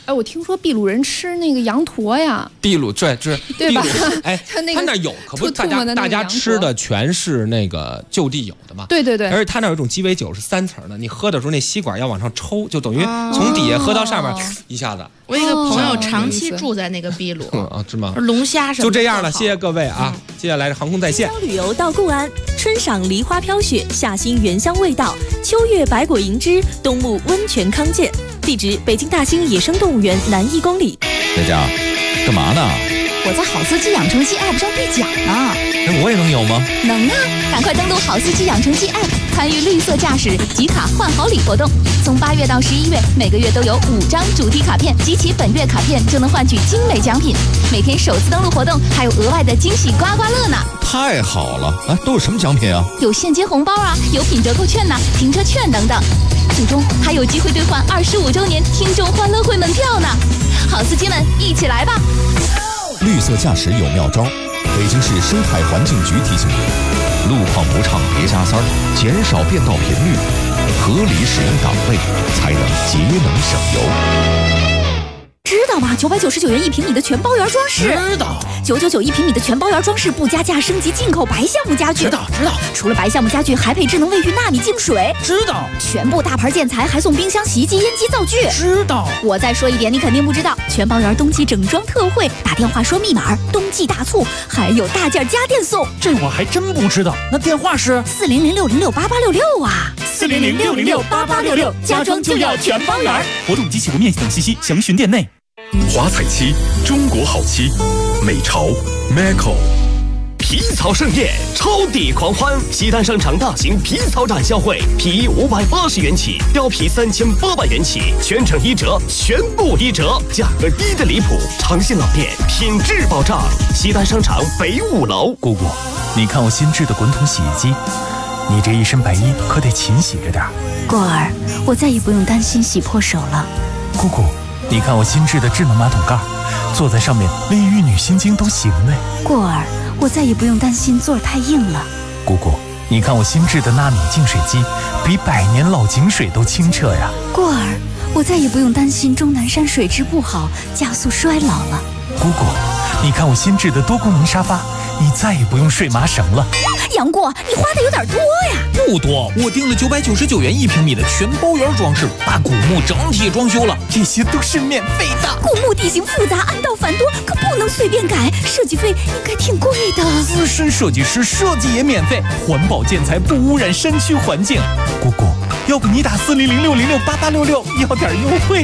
Speaker 10: 哎，我听说秘鲁人吃那个羊驼呀。
Speaker 6: 秘鲁
Speaker 10: 对吧？
Speaker 6: 哎，他那有，可不是大家吃的全是那个就地有的嘛。
Speaker 10: 对对对。
Speaker 6: 而且他那有一种鸡尾酒是3层的，你喝的时候那吸管要往上抽，就等于从底下喝到上面，一下子。
Speaker 9: 我一个朋友长期住在那个秘鲁
Speaker 6: 是吗？
Speaker 9: 龙虾什么
Speaker 6: 就这样了，谢谢各位啊！接下来是航空在线。
Speaker 19: 旅游到固安，春赏梨花飘雪，夏欣原香味道，秋月百果银枝，冬沐温泉康健。地址：北京大兴野生动物园南1公里。
Speaker 20: 在家干嘛呢？
Speaker 11: 我在好司机养成记 App 上兑奖呢。
Speaker 20: 那我也能有吗？
Speaker 11: 能啊！赶快登录好司机养成记 App， 参与绿色驾驶集卡换好礼活动。从8月到11月，每个月都有5张主题卡片，集齐本月卡片就能换取精美奖品。每天首次登录活动还有额外的惊喜刮刮乐呢！
Speaker 20: 太好了！哎，都有什么奖品啊？
Speaker 11: 有现金红包啊，有品折扣券呐、停车券等等。最终还有机会兑换25周年听众欢乐会门票呢！好司机们，一起来吧！
Speaker 20: 绿色驾驶有妙招，北京市生态环境局提醒您：路况不畅别加塞儿，减少变道频率，合理使用档位，才能节能省油。
Speaker 11: 知道吗？999元1平米的全包圆装饰。
Speaker 21: 知道。
Speaker 11: 9991平米的全包圆装饰不加价升级进口白橡木家具。
Speaker 21: 知道。
Speaker 11: 除了白橡木家具，还配智能卫浴纳米净水。
Speaker 21: 知道。
Speaker 11: 全部大牌建材还送冰箱、洗衣机、烟机、灶具。
Speaker 21: 知道。
Speaker 11: 我再说一点，你肯定不知道，全包圆冬季整装特惠，打电话说密码，冬季大促，还有大件家电送。
Speaker 21: 这我还真不知道。那电话是
Speaker 11: 400-606-8866啊。
Speaker 21: 400-606-8866，家装就要全包圆。
Speaker 12: 活动及起步面积等信息详询店内。
Speaker 2: 华彩漆，中国好漆，美潮 Macco。
Speaker 13: 皮草盛宴，超抵狂欢！西单商场大型皮草展销会，皮衣580元起，貂皮3800元起，全程1折，全部1折，价格低得离谱，长信老店，品质保障。西单商场北5楼。
Speaker 17: 姑姑，你看我新制的滚筒洗衣机，你这一身白衣可得勤洗着点。
Speaker 11: 过儿，我再也不用担心洗破手了。
Speaker 17: 姑姑，你看我新制的智能马桶盖，坐在上面连玉女心经都行嘞。
Speaker 11: 过儿，我再也不用担心座儿太硬了。
Speaker 17: 姑姑，你看我新制的纳米净水机，比100年老井水都清澈呀。
Speaker 11: 过儿，我再也不用担心终南山水质不好，加速衰老了。
Speaker 17: 姑姑，你看我新制的多功能沙发，你再也不用睡麻绳了。
Speaker 11: 杨过，你花的有点多呀。
Speaker 21: 不多，我订了999元1平米的全包圆装饰，把古墓整体装修了，这些都是免费的。
Speaker 11: 古墓地形复杂，暗道繁多，可不能随便改，设计费应该挺贵的。
Speaker 21: 资深设计师设计也免费，环保建材不污染山区环境。姑姑，要不你打400-606-8866要点优惠。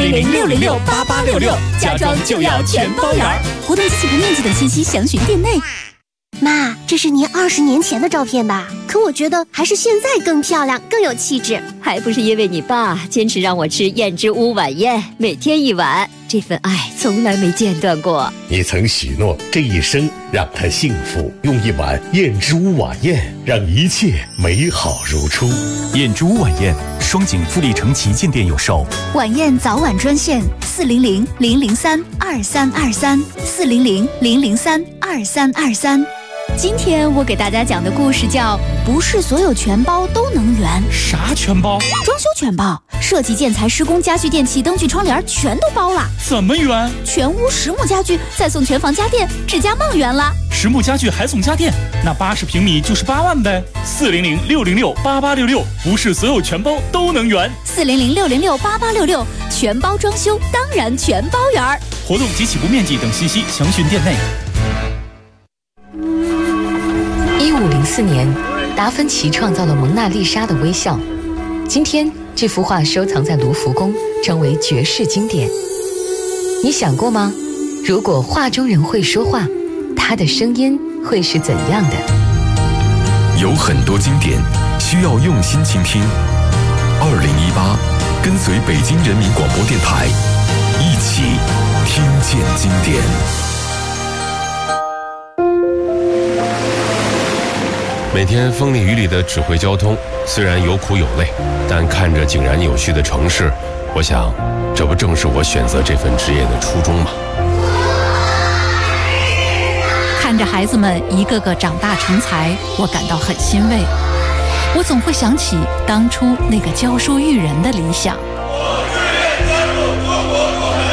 Speaker 11: 400-606-8866，家装就要全包圆。活动及起步面积等信息详询店内。
Speaker 7: 妈，这是您20年前的照片吧？可我觉得还是现在更漂亮，更有气质。
Speaker 16: 还不是因为你爸坚持让我吃燕之屋晚宴，每天1碗，这份爱从来没间断过。
Speaker 15: 你曾许诺这一生让他幸福，用1碗燕之屋晚宴让一切美好如初。
Speaker 17: 燕之屋晚宴，双井富力城旗舰店有售。
Speaker 11: 晚宴早晚专线400-003-2323 400-003-2323。今天我给大家讲的故事叫不是所有全包都能圆。
Speaker 21: 啥全包？
Speaker 11: 装修全包，设计建材施工家具电器灯具窗帘全都包了。
Speaker 21: 怎么圆？
Speaker 11: 全屋实木家具再送全房家电，指甲梦圆了。
Speaker 12: 实木家具还送家电，那80平米就是8万呗。400-606-8866，不是所有全包都能圆。
Speaker 11: 400-606-8866，全包装修当然全包圆。
Speaker 12: 活动及起步面积等信息详询店内。
Speaker 22: 1504年，达芬奇创造了蒙娜丽莎的微笑。今天，这幅画收藏在卢浮宫，成为绝世经典。你想过吗？如果画中人会说话，他的声音会是怎样的？
Speaker 2: 有很多经典需要用心倾听。2018，跟随北京人民广播电台，一起听见经典。
Speaker 23: 每天风里雨里的指挥交通，虽然有苦有累，但看着井然有序的城市，我想，这不正是我选择这份职业的初衷吗？
Speaker 24: 看着孩子们一个个长大成才，我感到很欣慰。我总会想起当初那个教书育人的理想。我志愿加入中国共产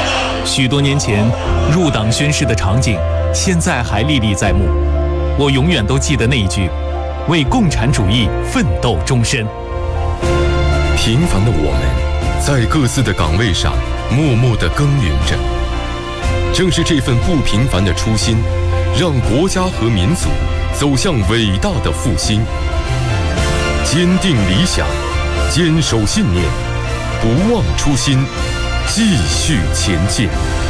Speaker 12: 许多年前入党宣誓的场景，现在还历历在目。我永远都记得那一句：为共产主义奋斗终身。
Speaker 2: 平凡的我们，在各自的岗位上默默地耕耘着。正是这份不平凡的初心，让国家和民族走向伟大的复兴。坚定理想，坚守信念，不忘初心，继续前进。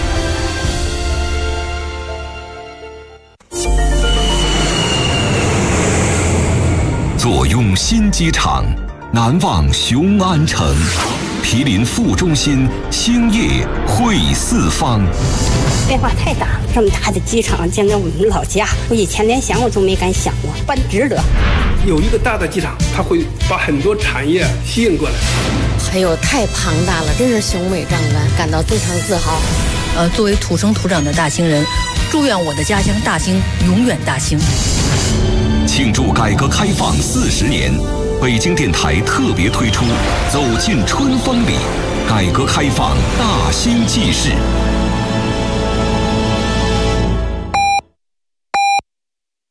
Speaker 4: 坐拥新机场，难忘雄安城。毗邻副中心，兴业汇四方。
Speaker 8: 变化太大，这么大的机场建在我们老家，我以前连想我都没敢想过，办值得。
Speaker 14: 有一个大的机场，它会把很多产业吸引过来。
Speaker 18: 还有太庞大了，真是雄伟壮观，感到非常自豪。
Speaker 25: 作为土生土长的大兴人，祝愿我的家乡大兴永远大兴。
Speaker 4: 庆祝改革开放40年，北京电台特别推出《走进春风里》，改革开放大兴纪事。